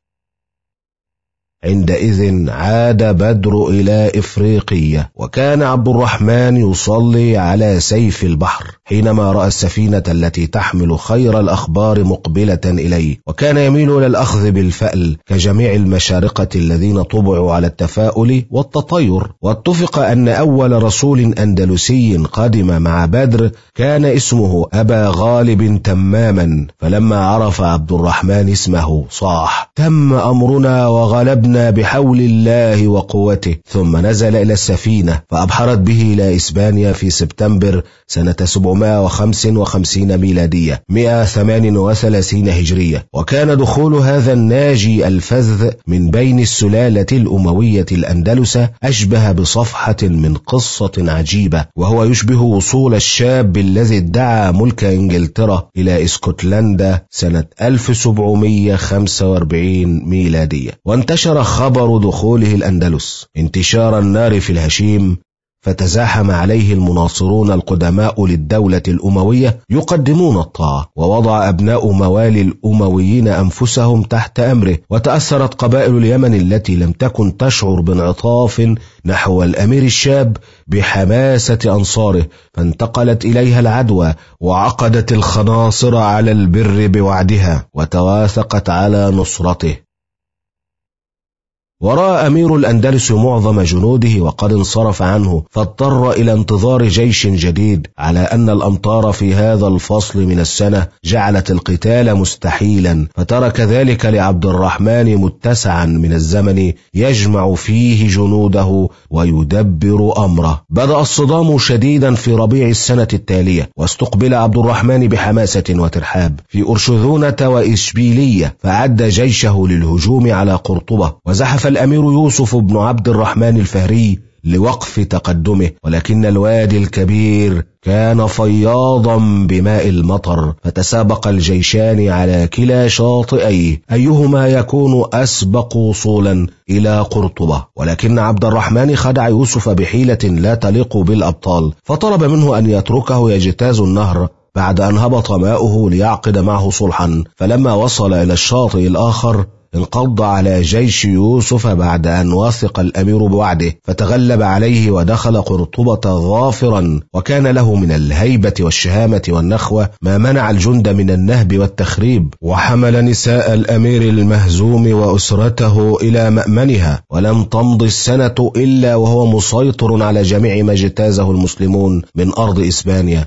عندئذ عاد بدر إلى إفريقية، وكان عبد الرحمن يصلي على سيف البحر حينما رأى السفينة التي تحمل خير الأخبار مقبلة إليه، وكان يميل إلى الأخذ بالفأل كجميع المشارقة الذين طبعوا على التفاؤل والتطير. واتفق أن أول رسول أندلسي قادم مع بدر كان اسمه أبا غالب تماما، فلما عرف عبد الرحمن اسمه صاح: تم أمرنا وغلبنا بحول الله وقوته، ثم نزل إلى السفينة فأبحرت به إلى إسبانيا في سبتمبر سنة سبعمائة وخمسة وخمسين ميلادية مئة وثمانية وثلاثين هجرية. وكان دخول هذا الناجي الفذ من بين السلالة الأموية الأندلس أشبه بصفحة من قصة عجيبة، وهو يشبه وصول الشاب الذي ادعى ملك إنجلترا إلى اسكتلندا سنة ألف وسبعمائة وخمسة وأربعين ميلادية. وانتشر خبر دخوله الأندلس انتشار النار في الهشيم، فتزاحم عليه المناصرون القدماء للدولة الأموية يقدمون الطاعة، ووضع أبناء موالي الأمويين أنفسهم تحت أمره، وتأثرت قبائل اليمن التي لم تكن تشعر بانعطاف نحو الأمير الشاب بحماسة أنصاره، فانتقلت إليها العدوى وعقدت الخناصر على البر بوعدها وتواثقت على نصرته. ورأى أمير الأندلس معظم جنوده وقد انصرف عنه، فاضطر إلى انتظار جيش جديد، على أن الأمطار في هذا الفصل من السنة جعلت القتال مستحيلا، فترك ذلك لعبد الرحمن متسعا من الزمن يجمع فيه جنوده ويدبر أمره. بدأ الصدام شديدا في ربيع السنة التالية، واستقبل عبد الرحمن بحماسة وترحاب في أرشذونة وإشبيلية، فعد جيشه للهجوم على قرطبة، وزحف الأمير يوسف بن عبد الرحمن الفهري لوقف تقدمه، ولكن الوادي الكبير كان فياضا بماء المطر، فتسابق الجيشان على كلا شاطئيه أيهما يكون أسبق وصولا إلى قرطبة. ولكن عبد الرحمن خدع يوسف بحيلة لا تليق بالأبطال، فطلب منه أن يتركه يجتاز النهر بعد أن هبط ماؤه ليعقد معه صلحا. فلما وصل إلى الشاطئ الآخر انقض على جيش يوسف بعد أن وثق الأمير بوعده، فتغلب عليه ودخل قرطبة ظافرا، وكان له من الهيبة والشهامة والنخوة ما منع الجند من النهب والتخريب، وحمل نساء الأمير المهزوم وأسرته إلى مأمنها. ولم تمض السنة إلا وهو مسيطر على جميع ما اجتازه المسلمون من أرض إسبانيا.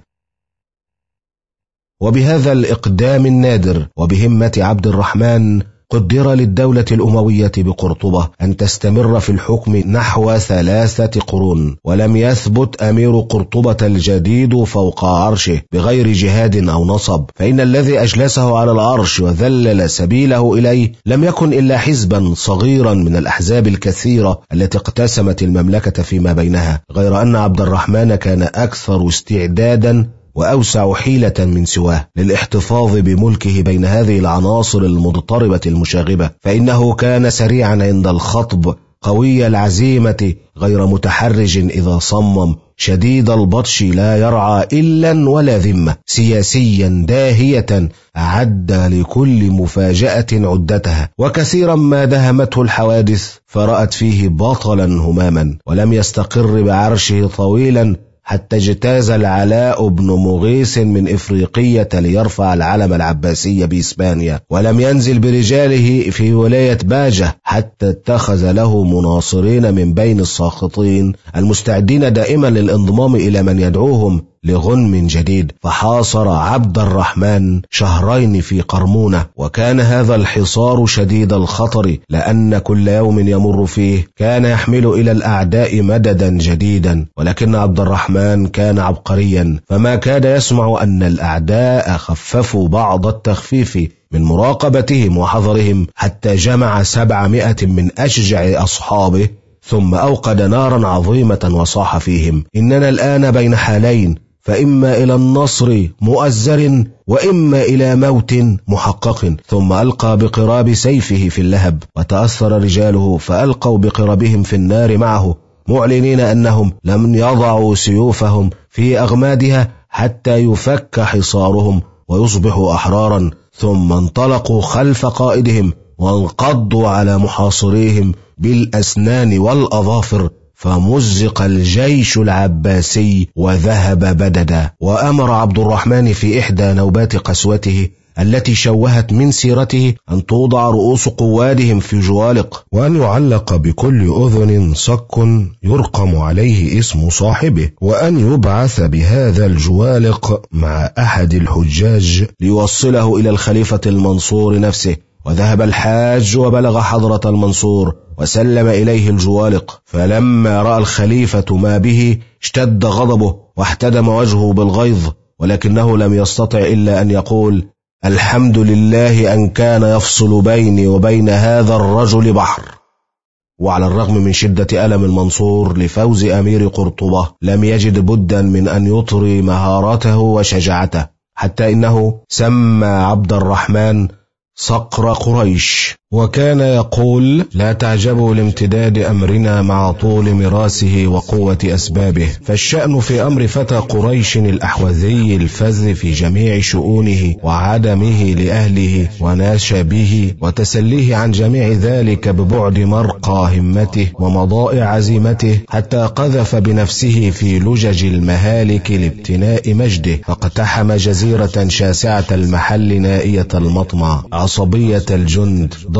وبهذا الإقدام النادر وبهمة عبد الرحمن قدر للدولة الأموية بقرطبة أن تستمر في الحكم نحو ثلاثة قرون، ولم يثبت أمير قرطبة الجديد فوق عرشه بغير جهاد أو نصب، فإن الذي أجلسه على العرش وذلل سبيله إليه لم يكن إلا حزبا صغيرا من الأحزاب الكثيرة التي اقتسمت المملكة فيما بينها، غير أن عبد الرحمن كان أكثر استعدادا وأوسع حيلة من سواه للاحتفاظ بملكه بين هذه العناصر المضطربة المشاغبة، فإنه كان سريعا عند الخطب، قوي العزيمة، غير متحرج إذا صمم، شديد البطش لا يرعى إلا ولا ذمة، سياسيا داهية أعد لكل مفاجأة عدتها، وكثيرا ما دهمته الحوادث فرأت فيه بطلا هماما، ولم يستقر بعرشه طويلا حتى اجتاز العلاء بن مغيث من إفريقية ليرفع العلم العباسي بإسبانيا، ولم ينزل برجاله في ولاية باجة حتى اتخذ له مناصرين من بين الساخطين المستعدين دائما للانضمام إلى من يدعوهم لغنم جديد. فحاصر عبد الرحمن شهرين في قرمونة، وكان هذا الحصار شديد الخطر، لأن كل يوم يمر فيه كان يحمل إلى الأعداء مددا جديدا. ولكن عبد الرحمن كان عبقريا، فما كاد يسمع أن الأعداء خففوا بعض التخفيف من مراقبتهم وحذرهم، حتى جمع سبعمائة من أشجع أصحابه، ثم أوقد نارا عظيمة وصاح فيهم: إننا الآن بين حالين، فإما إلى النصر مؤزر وإما إلى موت محقق. ثم ألقى بقراب سيفه في اللهب، وتأثر رجاله فألقوا بقربهم في النار معه، معلنين أنهم لم يضعوا سيوفهم في أغمادها حتى يفك حصارهم ويصبحوا أحرارا. ثم انطلقوا خلف قائدهم وانقضوا على محاصريهم بالأسنان والأظافر، فمزق الجيش العباسي وذهب بددا. وأمر عبد الرحمن في إحدى نوبات قسوته التي شوهت من سيرته أن توضع رؤوس قوادهم في جوالق، وأن يعلق بكل أذن صك يرقم عليه اسم صاحبه، وأن يبعث بهذا الجوالق مع أحد الحجاج ليوصله إلى الخليفة المنصور نفسه. وذهب الحاج وبلغ حضرة المنصور وسلم إليه الجوالق، فلما رأى الخليفة ما به اشتد غضبه واحتدم وجهه بالغيظ، ولكنه لم يستطع إلا أن يقول: الحمد لله أن كان يفصل بيني وبين هذا الرجل بحر. وعلى الرغم من شدة ألم المنصور لفوز أمير قرطبة لم يجد بدا من أن يطري مهارته وشجاعته، حتى إنه سمى عبد الرحمن صقر قريش، وكان يقول: لا تعجبوا لامتداد أمرنا مع طول مراسه وقوة أسبابه، فالشأن في أمر فتى قريش الأحوذي الفذ في جميع شؤونه وعدمه لأهله وناشبه وتسليه عن جميع ذلك ببعد مرقى همته ومضاء عزيمته، حتى قذف بنفسه في لجج المهالك لابتناء مجده، فاقتحم جزيرة شاسعة المحل نائية المطمع عصبية الجند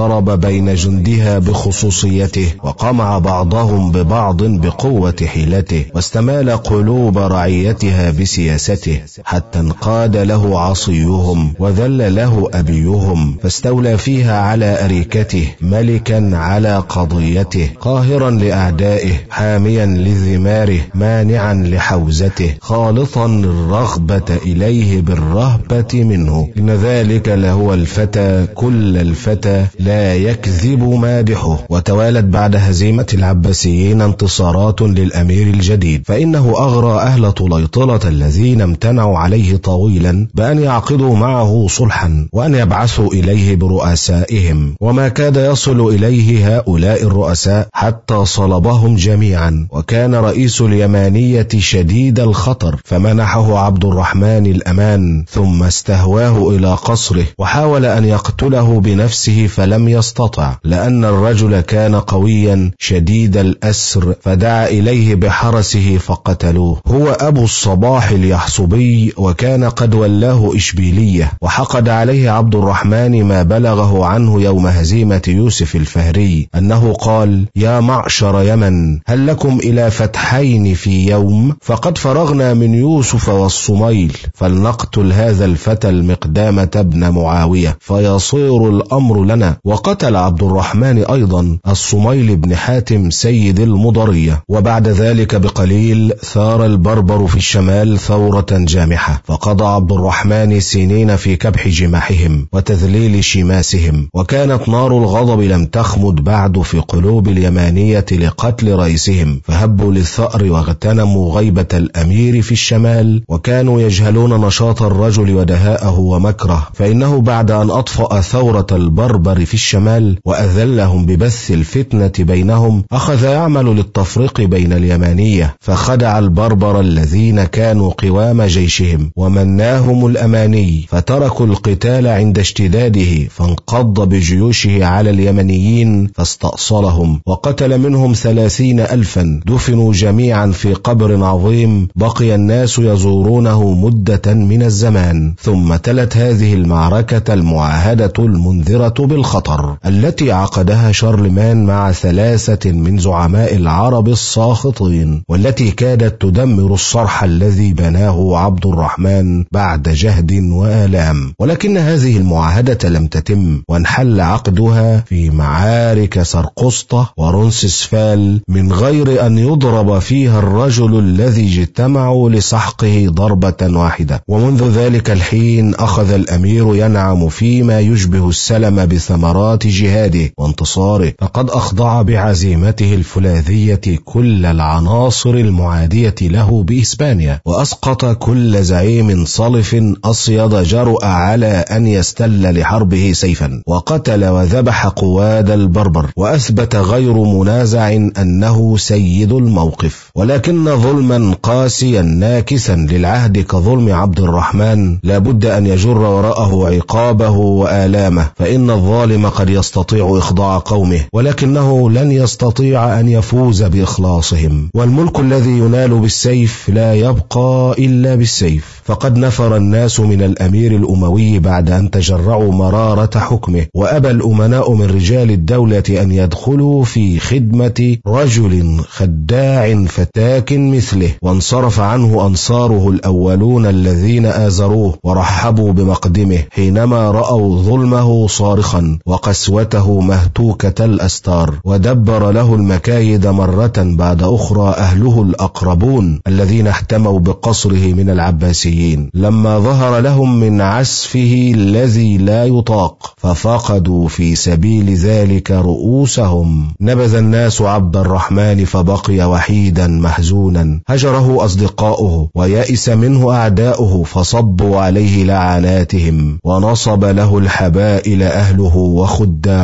ضرب بين جندها بخصوصيته، وقمع بعضهم ببعض بقوة حيلته، واستمال قلوب رعيتها بسياسته، حتى انقاد له عصيهم وذل له أبيهم، فاستولى فيها على أريكته، ملكا على قضيته، قاهرا لأعدائه، حاميا لذماره، مانعا لحوزته، خالطا الرغبة إليه بالرهبة منه. إن ذلك لهو الفتى كل الفتى، لا يكذب مادحه. وتوالت بعد هزيمة العباسيين انتصارات للأمير الجديد، فإنه أغرى أهل طليطلة الذين امتنعوا عليه طويلا بأن يعقدوا معه صلحا، وأن يبعثوا إليه برؤسائهم، وما كاد يصل إليه هؤلاء الرؤساء حتى صلبهم جميعا. وكان رئيس اليمانية شديد الخطر، فمنحه عبد الرحمن الأمان، ثم استهواه إلى قصره وحاول أن يقتله بنفسه فلم يستطع، لأن الرجل كان قويا شديد الأسر، فدعا إليه بحرسه فقتلوه. هو أبو الصباح اليحصبي، وكان قد ولاه إشبيلية، وحقد عليه عبد الرحمن ما بلغه عنه يوم هزيمة يوسف الفهري أنه قال: يا معشر يمن، هل لكم إلى فتحين في يوم؟ فقد فرغنا من يوسف والصميل، فلنقتل هذا الفتى المقدامة ابن معاوية فيصير الأمر لنا. وقتل عبد الرحمن أيضا الصميل بن حاتم سيد المضرية. وبعد ذلك بقليل ثار البربر في الشمال ثورة جامحة، فقضى عبد الرحمن سنين في كبح جماحهم وتذليل شماسهم، وكانت نار الغضب لم تخمد بعد في قلوب اليمانية لقتل رئيسهم، فهبوا للثأر واغتنموا غيبة الأمير في الشمال، وكانوا يجهلون نشاط الرجل ودهاءه ومكره، فإنه بعد أن أطفأ ثورة البربر في الشمال وأذلهم ببث الفتنة بينهم، أخذ يعمل للتفريق بين اليمانية، فخدع البربر الذين كانوا قوام جيشهم ومناهم الأماني، فتركوا القتال عند اشتداده، فانقض بجيوشه على اليمنيين فاستأصلهم، وقتل منهم ثلاثين ألفا، دفنوا جميعا في قبر عظيم بقي الناس يزورونه مدة من الزمان. ثم تلت هذه المعركة المعاهدة المنذرة بالخطر التي عقدها شارلمان مع ثلاثة من زعماء العرب الساخطين، والتي كادت تدمر الصرح الذي بناه عبد الرحمن بعد جهد وآلام. ولكن هذه المعاهدة لم تتم، وانحل عقدها في معارك سرقسطة ورونسسفال من غير أن يضرب فيها الرجل الذي اجتمعوا لسحقه ضربة واحدة. ومنذ ذلك الحين أخذ الأمير ينعم فيما يشبه السلم بثمرات جهاده وانتصاره، فقد أخضع بعزيمته الفولاذية كل العناصر المعادية له بإسبانيا، وأسقط كل زعيم صلف أصيد جرؤ على أن يستل لحربه سيفا، وقتل وذبح قواد البربر، وأثبت غير منازع أنه سيد الموقف. ولكن ظلما قاسيا ناكسا للعهد كظلم عبد الرحمن لابد أن يجر وراءه عقابه وآلامه، فإن الظالم قد يستطيع إخضاع قومه، ولكنه لن يستطيع أن يفوز بإخلاصهم. والملك الذي ينال بالسيف لا يبقى إلا بالسيف، فقد نفر الناس من الأمير الأموي بعد أن تجرعوا مرارة حكمه، وأبى الأمناء من رجال الدولة أن يدخلوا في خدمة رجل خداع فتاك مثله، وانصرف عنه أنصاره الأولون الذين آزروه ورحبوا بمقدمه حينما رأوا ظلمه صارخا وقسوته مهتوكة الأستار، ودبر له المكايد مرة بعد أخرى أهله الأقربون الذين احتموا بقصره من العباسيين، لما ظهر لهم من عسفه الذي لا يطاق، ففقدوا في سبيل ذلك رؤوسهم. نبذ الناس عبد الرحمن فبقي وحيدا محزونا، هجره أصدقاؤه ويأس منه أعداؤه، فصبوا عليه لعناتهم، ونصب له الحبائل أهله وخدامه.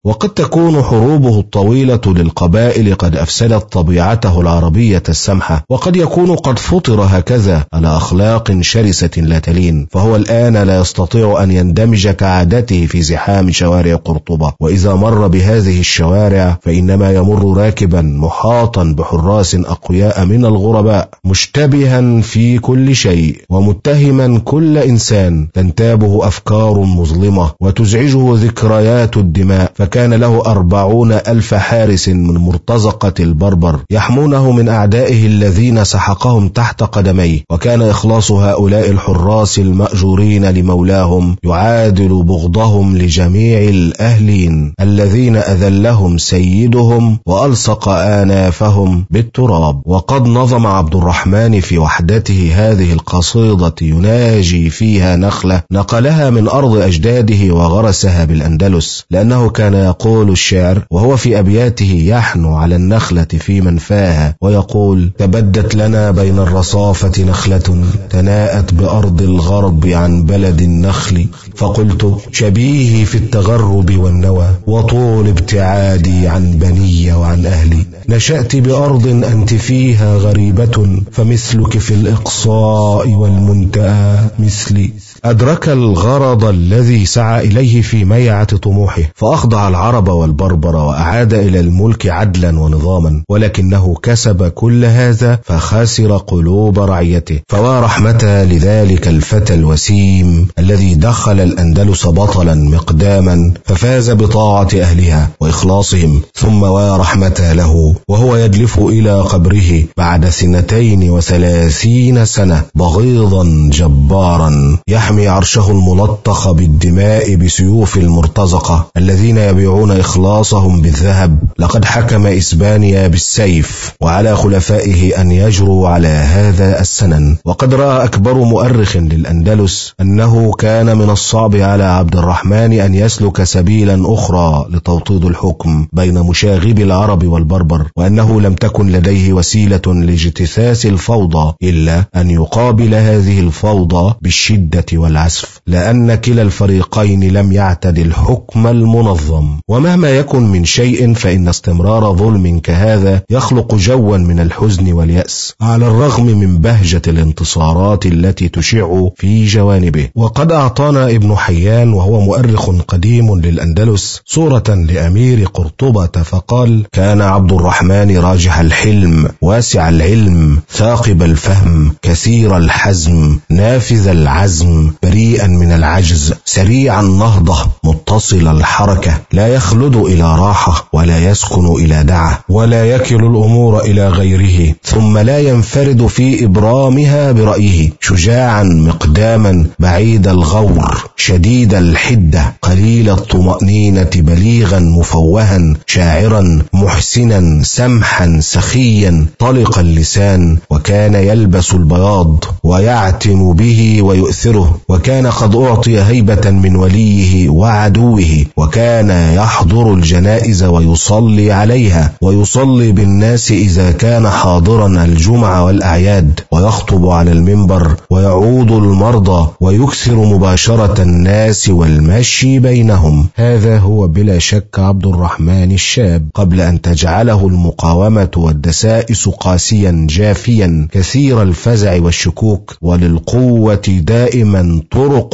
وقد تكون حروبه الطويلة للقبائل قد أفسدت طبيعته العربية السمحة، وقد يكون قد فطر هكذا على أخلاق شرسة لا تلين، فهو الآن لا يستطيع أن يندمج كعادته في زحام شوارع قرطبة، وإذا مر بهذه الشوارع فإنما يمر راكبا محاطا بحراس أقوياء من الغرباء، مشتبها في كل شيء ومتهما كل إنسان، تنتابه أفكار مظلمة وتزعجه ذكريات الدماء، فكان له أربعون ألف حارس من مرتزقة البربر يحمونه من أعدائه الذين سحقهم تحت قدميه، وكان إخلاص هؤلاء الحراس المأجورين لمولاهم يعادل بغضهم لجميع الأهلين الذين أذلهم سيدهم وألصق آنافهم بالتراب. وقد نظم عبد الرحمن في وحدته هذه القصيدة يناجي فيها نخلة نقلها من أرض أجداده وغرسها بالأندلس، لأنه كان يقول الشعر وهو في أبياته يحنو على النخلة في منفاها ويقول: تبدت لنا بين الرصافة نخلة تناءت بأرض الغرب عن بلد النخل، فقلت شبيهي في التغرب والنوى وطول ابتعادي عن بني وعن أهلي، نشأت بأرض أنت فيها غريبة فمثلك في الإقصاء والمنتهى مثلي. أدرك الغرض الذي سعى إليه في ميعة طموحه، فأخضع العرب والبربر وأعاد إلى الملك عدلا ونظاما، ولكنه كسب كل هذا فخسر قلوب رعيته. فوا رحمة لذلك الفتى الوسيم الذي دخل الأندلس بطلا مقداما ففاز بطاعة أهلها وإخلاصهم، ثم وا رحمة له وهو يدلف إلى قبره بعد سنتين وثلاثين سنة بغيضا جبارا يحمي عرشه الملطخ بالدماء بسيوف المرتزقة الذين يبيعون إخلاصهم بالذهب. لقد حكم إسبانيا بالسيف، وعلى خلفائه أن يجروا على هذا السنن. وقد رأى أكبر مؤرخ للأندلس أنه كان من الصعب على عبد الرحمن أن يسلك سبيلا أخرى لتوطيد الحكم بين مشاغب العرب والبربر، وأنه لم تكن لديه وسيلة لاجتثاث الفوضى إلا أن يقابل هذه الفوضى بالشدة والعسف، لأن كلا الفريقين لم يعتد الحكم المنظم. ومهما يكن من شيء فإن استمرار ظلم كهذا يخلق جوا من الحزن واليأس، على الرغم من بهجة الانتصارات التي تشع في جوانبه. وقد أعطانا ابن حيان وهو مؤرخ قديم للأندلس صورة لأمير قرطبة فقال: كان عبد الرحمن راجح الحلم واسع العلم ثاقب الفهم كثير الحزم نافذ العزم بريئا من العجز سريع النهضة متصل الحركة، لا يخلد إلى راحة ولا يسكن إلى دعة ولا يكل الأمور إلى غيره، ثم لا ينفرد في إبرامها برأيه، شجاعا مقداما بعيد الغور شديد الحدة قليل الطمأنينة بليغا مفوها شاعرا محسنا سمحا سخيا طلق اللسان، وكان يلبس البياض ويعتم به ويؤثره، وكان قد أعطي هيبة من وليه وعدوه، وكان يحضر الجنائز ويصلي عليها ويصلي بالناس إذا كان حاضرا الجمعة والأعياد، ويخطب على المنبر ويعود المرضى ويكثر مباشرة الناس والمشي بينهم. هذا هو بلا شك عبد الرحمن الشاب قبل أن تجعله المقاومة والدسائس قاسيا جافيا كثير الفزع والشكوك، وللقوة دائما طرق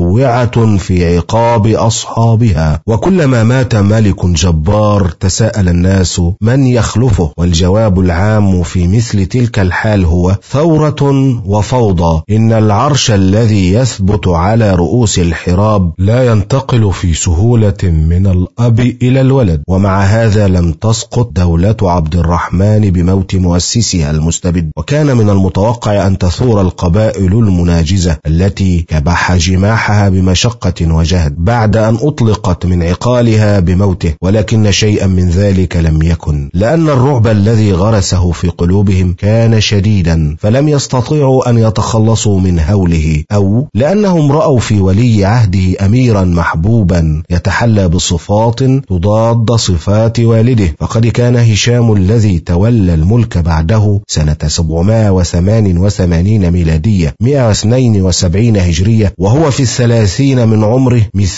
مروعة في عقاب أصحابها. وكلما مات ملك جبار تساءل الناس من يخلفه، والجواب العام في مثل تلك الحال هو ثورة وفوضى. إن العرش الذي يثبت على رؤوس الحراب لا ينتقل في سهولة من الأب إلى الولد، ومع هذا لم تسقط دولة عبد الرحمن بموت مؤسسها المستبد، وكان من المتوقع أن تثور القبائل المناجزة التي كبح جماحها بمشقة وجهد بعد أن أطلقت من عقالها بموته، ولكن شيئا من ذلك لم يكن، لأن الرعب الذي غرسه في قلوبهم كان شديدا فلم يستطيعوا أن يتخلصوا من هوله، أو لأنهم رأوا في ولي عهده أميرا محبوبا يتحلى بصفات تضاد صفات والده. فقد كان هشام الذي تولى الملك بعده سنة سبعمائة وثمانية وثمانين ميلادية مئة واثنين وسبعين هجرية وهو في الثلاثين من عمره مثالا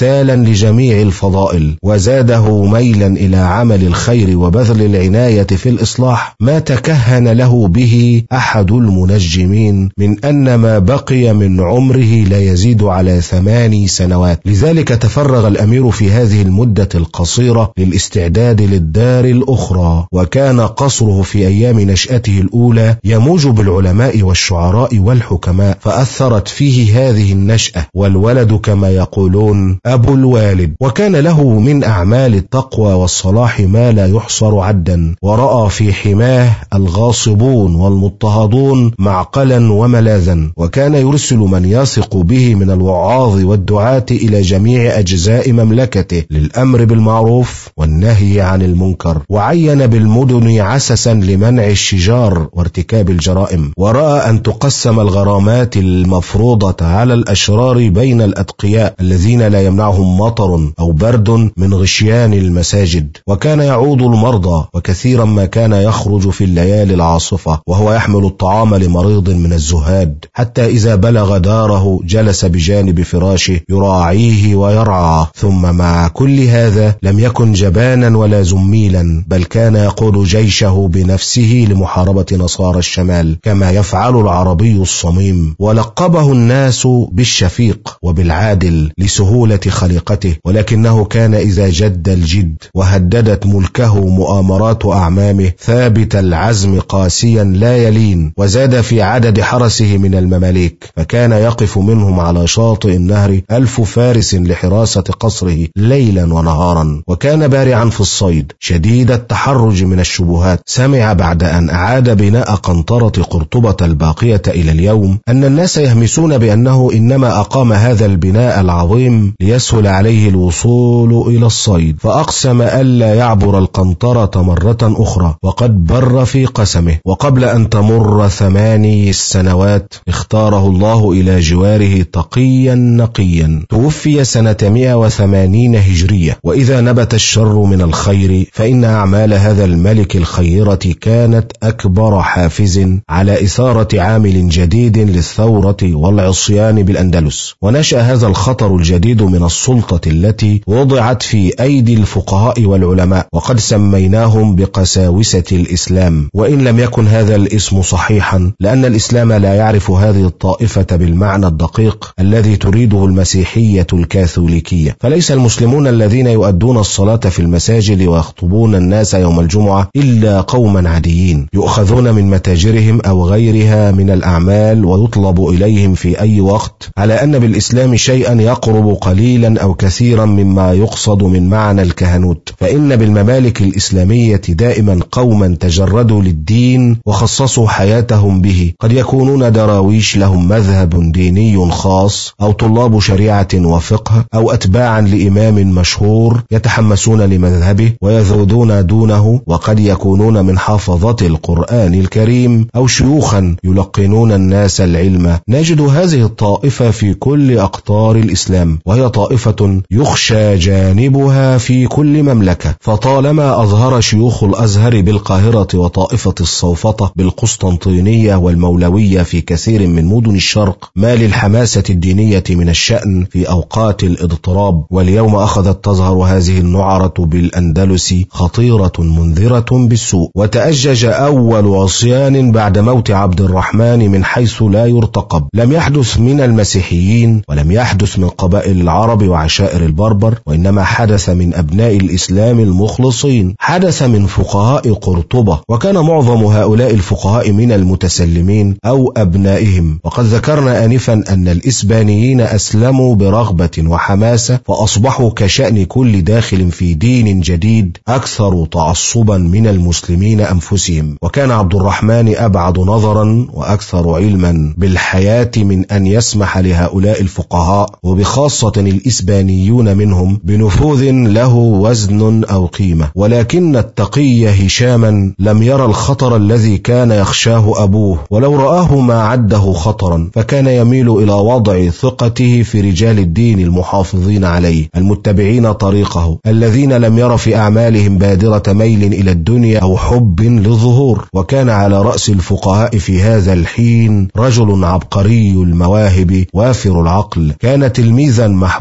لجميع الفضائل، وزاده ميلا إلى عمل الخير وبذل العناية في الإصلاح ما تكهن له به أحد المنجمين من أن ما بقي من عمره لا يزيد على ثماني سنوات. لذلك تفرغ الأمير في هذه المدة القصيرة للاستعداد للدار الأخرى، وكان قصره في أيام نشأته الأولى يموج بالعلماء والشعراء والحكماء، فأثرت فيه هذه النشأة، والولد كما يقولون أبو الوالد. وكان له من أعمال التقوى والصلاح ما لا يحصر عدا، ورأى في حماه الغاصبون والمضطهدون معقلا وملاذا، وكان يرسل من يثق به من الوعاظ والدعاة إلى جميع أجزاء مملكته للأمر بالمعروف والنهي عن المنكر، وعين بالمدن عسسا لمنع الشجار وارتكاب الجرائم، ورأى أن تقسم الغرامات المفروضة على الأشرار بين الأتقياء الذين لا يمنعهم مطر أو برد من غشيان المساجد، وكان يعود المرضى، وكثيرا ما كان يخرج في الليالي العاصفة وهو يحمل الطعام لمريض من الزهاد، حتى إذا بلغ داره جلس بجانب فراشه يراعيه ويرعاه. ثم مع كل هذا لم يكن جبانا ولا زميلا، بل كان يقود جيشه بنفسه لمحاربة نصارى الشمال كما يفعل العربي الصميم، ولقبه الناس بالشفيق وبالعادل لسهولة خليقته، ولكنه كان إذا جد الجد وهددت ملكه مؤامرات أعمامه ثابت العزم قاسيا لا يلين، وزاد في عدد حرسه من المماليك، فكان يقف منهم على شاطئ النهر ألف فارس لحراسة قصره ليلا ونهارا، وكان بارعا في الصيد شديد التحرج من الشبهات. سمع بعد أن أعاد بناء قنطرة قرطبة الباقية إلى اليوم أن الناس يهمسون بأنه إنما أقام هذا البناء العظيم ليسهل عليه الوصول إلى الصيد، فأقسم ألا يعبر القنطرة مرة أخرى، وقد بر في قسمه. وقبل أن تمر ثماني السنوات اختاره الله إلى جواره تقيا نقيا، توفي سنة مئة وثمانين هجرية. وإذا نبت الشر من الخير فإن أعمال هذا الملك الخيرة كانت أكبر حافز على إثارة عامل جديد للثورة والعصيان بالأندلس. ونشأ هذا الخطر الجديد من السلطة التي وضعت في أيدي الفقهاء والعلماء، وقد سميناهم بقساوسة الإسلام، وإن لم يكن هذا الاسم صحيحا، لأن الإسلام لا يعرف هذه الطائفة بالمعنى الدقيق الذي تريده المسيحية الكاثوليكية. فليس المسلمون الذين يؤدون الصلاة في المساجد ويخطبون الناس يوم الجمعة إلا قوما عاديين يؤخذون من متاجرهم أو غيرها من الأعمال ويطلب إليهم في أي وقت، على أن بالإسلام شيئا يقرب قليلا أو كثيرا مما يقصد من معنى الكهنوت. فإن بالممالك الإسلامية دائما قوما تجردوا للدين وخصصوا حياتهم به، قد يكونون دراويش لهم مذهب ديني خاص، أو طلاب شريعة وفقه، أو أتباعا لإمام مشهور يتحمسون لمذهبه ويذودون دونه، وقد يكونون من حافظة القرآن الكريم، أو شيوخا يلقنون الناس العلم. نجد هذه الطائفة في كل أقطار الإسلام، وهي طائفة يخشى جانبها في كل مملكة. فطالما أظهر شيوخ الأزهر بالقاهرة وطائفة الصوفطة بالقسطنطينية والمولوية في كثير من مدن الشرق ما للحماسة الدينية من الشأن في أوقات الاضطراب، واليوم أخذت تظهر هذه النعرة بالأندلس خطيرة منذرة بالسوء. وتأجج أول عصيان بعد موت عبد الرحمن من حيث لا يرتقب، لم يحدث من المسيحيين ولم يحدث من قبائل العرب وعشائر البربر، وإنما حدث من أبناء الإسلام المخلصين، حدث من فقهاء قرطبة، وكان معظم هؤلاء الفقهاء من المتسلمين أو أبنائهم. وقد ذكرنا آنفا أن الإسبانيين أسلموا برغبة وحماسة، فأصبحوا كشأن كل داخل في دين جديد أكثر تعصبا من المسلمين أنفسهم. وكان عبد الرحمن أبعد نظرا وأكثر علما بالحياة من أن يسمح لهؤلاء الفقهاء، وبخاصة الإسبانيون منهم، بنفوذ له وزن أو قيمة. ولكن التقي هشاما لم يرى الخطر الذي كان يخشاه أبوه، ولو رآه ما عده خطرا، فكان يميل إلى وضع ثقته في رجال الدين المحافظين عليه المتبعين طريقه، الذين لم ير في أعمالهم بادرة ميل إلى الدنيا أو حب للظهور. وكان على رأس الفقهاء في هذا الحين رجل عبقري المواهب وافر العقل، كان تلميذا محبوبا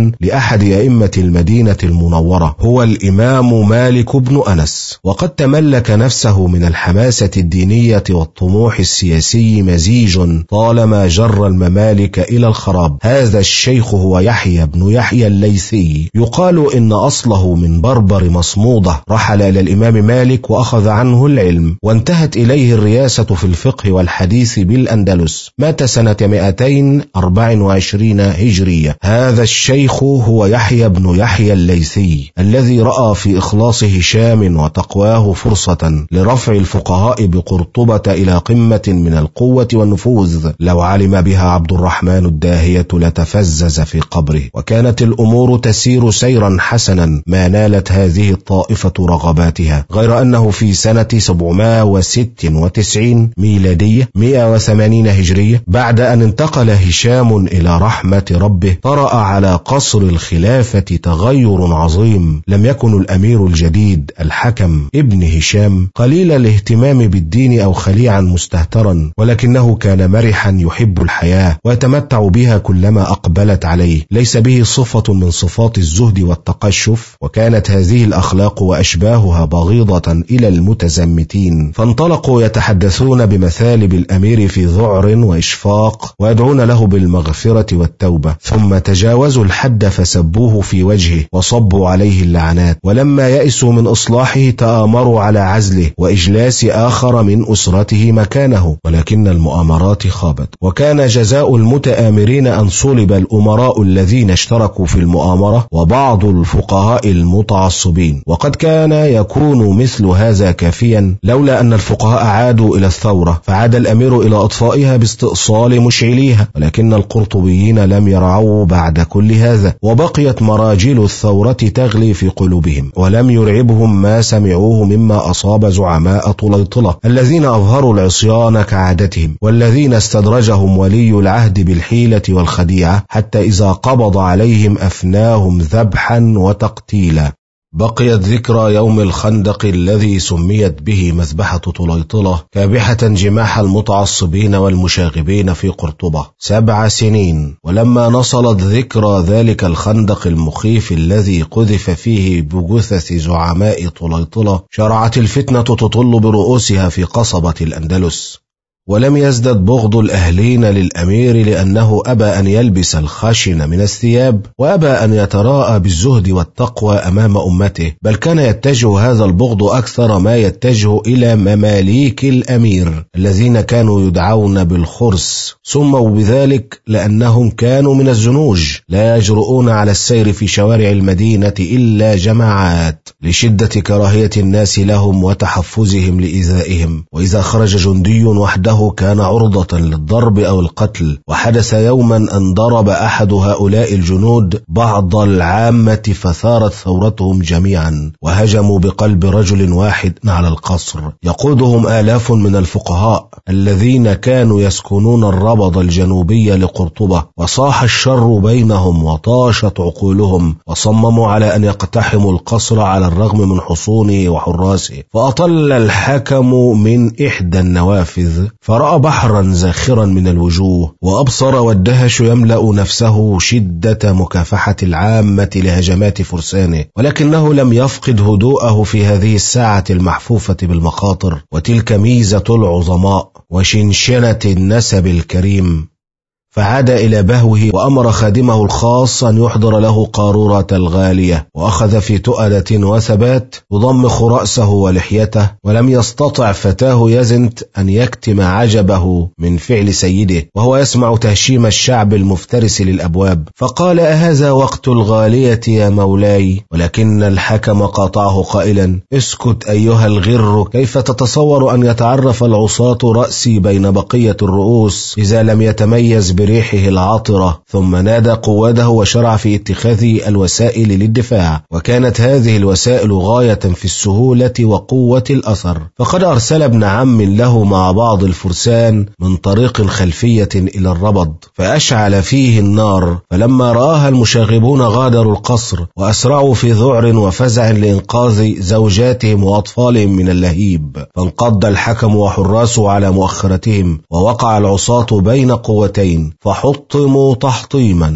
لأحد أئمة المدينة المنورة، هو الإمام مالك بن أنس، وقد تملك نفسه من الحماسة الدينية والطموح السياسي مزيج طالما جر الممالك إلى الخراب. هذا الشيخ هو يحيى بن يحيى الليثي، يقال إن أصله من بربر مصمودة، رحل إلى الإمام مالك وأخذ عنه العلم، وانتهت إليه الرياسة في الفقه والحديث بالأندلس. مات سنة مئتين وأربعة وعشرين هجرية. هذا الشيخ هو يحيى بن يحيى الليثي الذي رأى في إخلاص هشام وتقواه فرصة لرفع الفقهاء بقرطبة إلى قمة من القوة والنفوذ، لو علم بها عبد الرحمن الداهية لتفزز في قبره. وكانت الأمور تسير سيرا حسنا ما نالت هذه الطائفة رغباتها، غير أنه في سنة سبعمائة وستة وتسعين ميلادية مئة وثمانين هجرية، بعد أن انتقل هشام إلى رحمة ربه، طرأ على قصر الخلافة تغير عظيم. لم يكن الأمير الجديد الحكم ابن هشام قليل الاهتمام بالدين أو خليعا مستهترا، ولكنه كان مرحا يحب الحياة ويتمتع بها كلما أقبلت عليه، ليس به صفة من صفات الزهد والتقشف، وكانت هذه الأخلاق وأشباهها بغيضة إلى المتزمتين، فانطلقوا يتحدثون بمثالب الأمير في ذعر وإشفاق ويدعون له بالمغفرة والتوبة، ثم تجاوزوا الحد فسبوه في وجهه وصبوا عليه اللعنات، ولما يئسوا من إصلاحه تآمروا على عزله وإجلاس آخر من أسرته مكانه، ولكن المؤامرات خابت، وكان جزاء المتآمرين أن صلب الأمراء الذين اشتركوا في المؤامرة وبعض الفقهاء المتعصبين. وقد كان يكون مثل هذا كافيا لولا أن الفقهاء عادوا إلى الثورة، فعاد الأمير إلى أطفائها باستئصال مشعليها، ولكن القرطبيين لم يرعوا بعد كل هذا، وبقيت مراجل الثورة تغلي في قلوبهم، ولم يرعبهم ما سمعوه مما أصاب زعماء طليطلة الذين أظهروا العصيان كعادتهم، والذين استدرجهم ولي العهد بالحيلة والخديعة، حتى إذا قبض عليهم أفناهم ذبحا وتقتيلا. بقيت ذكرى يوم الخندق الذي سميت به مذبحة طليطلة كابحة جماح المتعصبين والمشاغبين في قرطبة سبع سنين، ولما نصلت ذكرى ذلك الخندق المخيف الذي قذف فيه بجثث زعماء طليطلة، شرعت الفتنة تطل برؤوسها في قصبة الأندلس. ولم يزدد بغض الأهلين للأمير لأنه أبى أن يلبس الخشن من الثياب، وأبى أن يتراءى بالزهد والتقوى أمام أمته، بل كان يتجه هذا البغض أكثر ما يتجه إلى مماليك الأمير الذين كانوا يدعون بالخرس، سموا بذلك لأنهم كانوا من الزنوج لا يجرؤون على السير في شوارع المدينة إلا جماعات، لشدة كراهية الناس لهم وتحفزهم لإيذائهم، وإذا خرج جندي وحده كان عرضة للضرب أو القتل. وحدث يوما أن ضرب أحد هؤلاء الجنود بعض العامة فثارت ثورتهم جميعا، وهجموا بقلب رجل واحد على القصر يقودهم آلاف من الفقهاء الذين كانوا يسكنون الربض الجنوبي لقرطبة، وصاح الشر بينهم وطاشت عقولهم، وصمموا على أن يقتحموا القصر على الرغم من حصونه وحراسه. فأطل الحكم من إحدى النوافذ فرأى بحرا زاخرا من الوجوه، وأبصر والدهش يملأ نفسه شدة مكافحة العامة لهجمات فرسانه، ولكنه لم يفقد هدوءه في هذه الساعة المحفوفة بالمخاطر، وتلك ميزة العظماء وشنشنة النسب الكريم. فعاد إلى بهوه وأمر خادمه الخاص أن يحضر له قارورة الغالية، وأخذ في تؤدة وثبات يضمخ رأسه ولحيته، ولم يستطع فتاه يزنت أن يكتم عجبه من فعل سيده وهو يسمع تهشيم الشعب المفترس للأبواب، فقال: أهذا وقت الغالية يا مولاي؟ ولكن الحكم قاطعه قائلا: اسكت أيها الغر، كيف تتصور أن يتعرف العصاة رأسي بين بقية الرؤوس إذا لم يتميز بريحه العطرة؟ ثم نادى قواده وشرع في اتخاذ الوسائل للدفاع، وكانت هذه الوسائل غاية في السهولة وقوة الأثر، فقد أرسل ابن عم له مع بعض الفرسان من طريق خلفية إلى الربض فأشعل فيه النار، فلما رآها المشاغبون غادروا القصر وأسرعوا في ذعر وفزع لإنقاذ زوجاتهم وأطفالهم من اللهيب، فانقض الحكم وحراسه على مؤخرتهم، ووقع العصاة بين قوتين فحطموا تحطيما،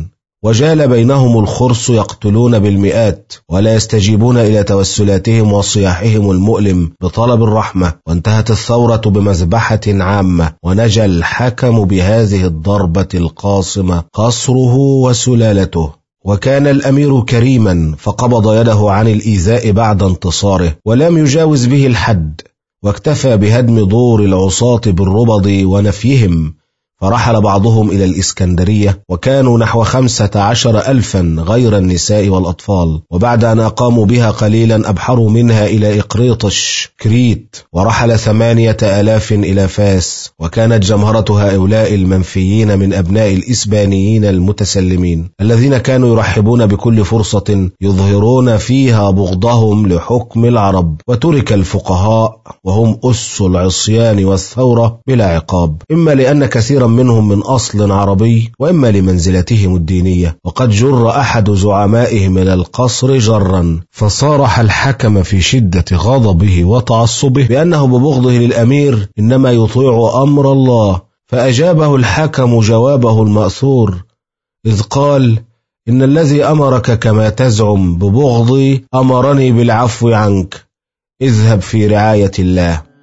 وجال بينهم الخرس يقتلون بالمئات ولا يستجيبون إلى توسلاتهم وصياحهم المؤلم بطلب الرحمة، وانتهت الثورة بمذبحة عامة، ونجا الحكم بهذه الضربة القاصمة قصره وسلالته. وكان الأمير كريما فقبض يده عن الإيذاء بعد انتصاره ولم يجاوز به الحد، واكتفى بهدم دور العصاة بالربض ونفيهم، فرحل بعضهم إلى الإسكندرية وكانوا نحو خمسة عشر ألفا غير النساء والأطفال، وبعد أن أقاموا بها قليلا أبحروا منها إلى إقريطش كريت، ورحل ثمانية آلاف إلى فاس. وكانت جمهرة هؤلاء المنفيين من أبناء الإسبانيين المتسلمين الذين كانوا يرحبون بكل فرصة يظهرون فيها بغضهم لحكم العرب، وترك الفقهاء وهم أس العصيان والثورة بلا عقاب، إما لأن كثيرا منهم من أصل عربي، وإما لمنزلتهم الدينية. وقد جر أحد زعمائهم إلى القصر جرا، فصارح الحكم في شدة غضبه وتعصبه بأنه ببغضه للأمير إنما يطيع أمر الله، فأجابه الحكم جوابه المأثور إذ قال: إن الذي أمرك كما تزعم ببغضي أمرني بالعفو عنك، اذهب في رعاية الله.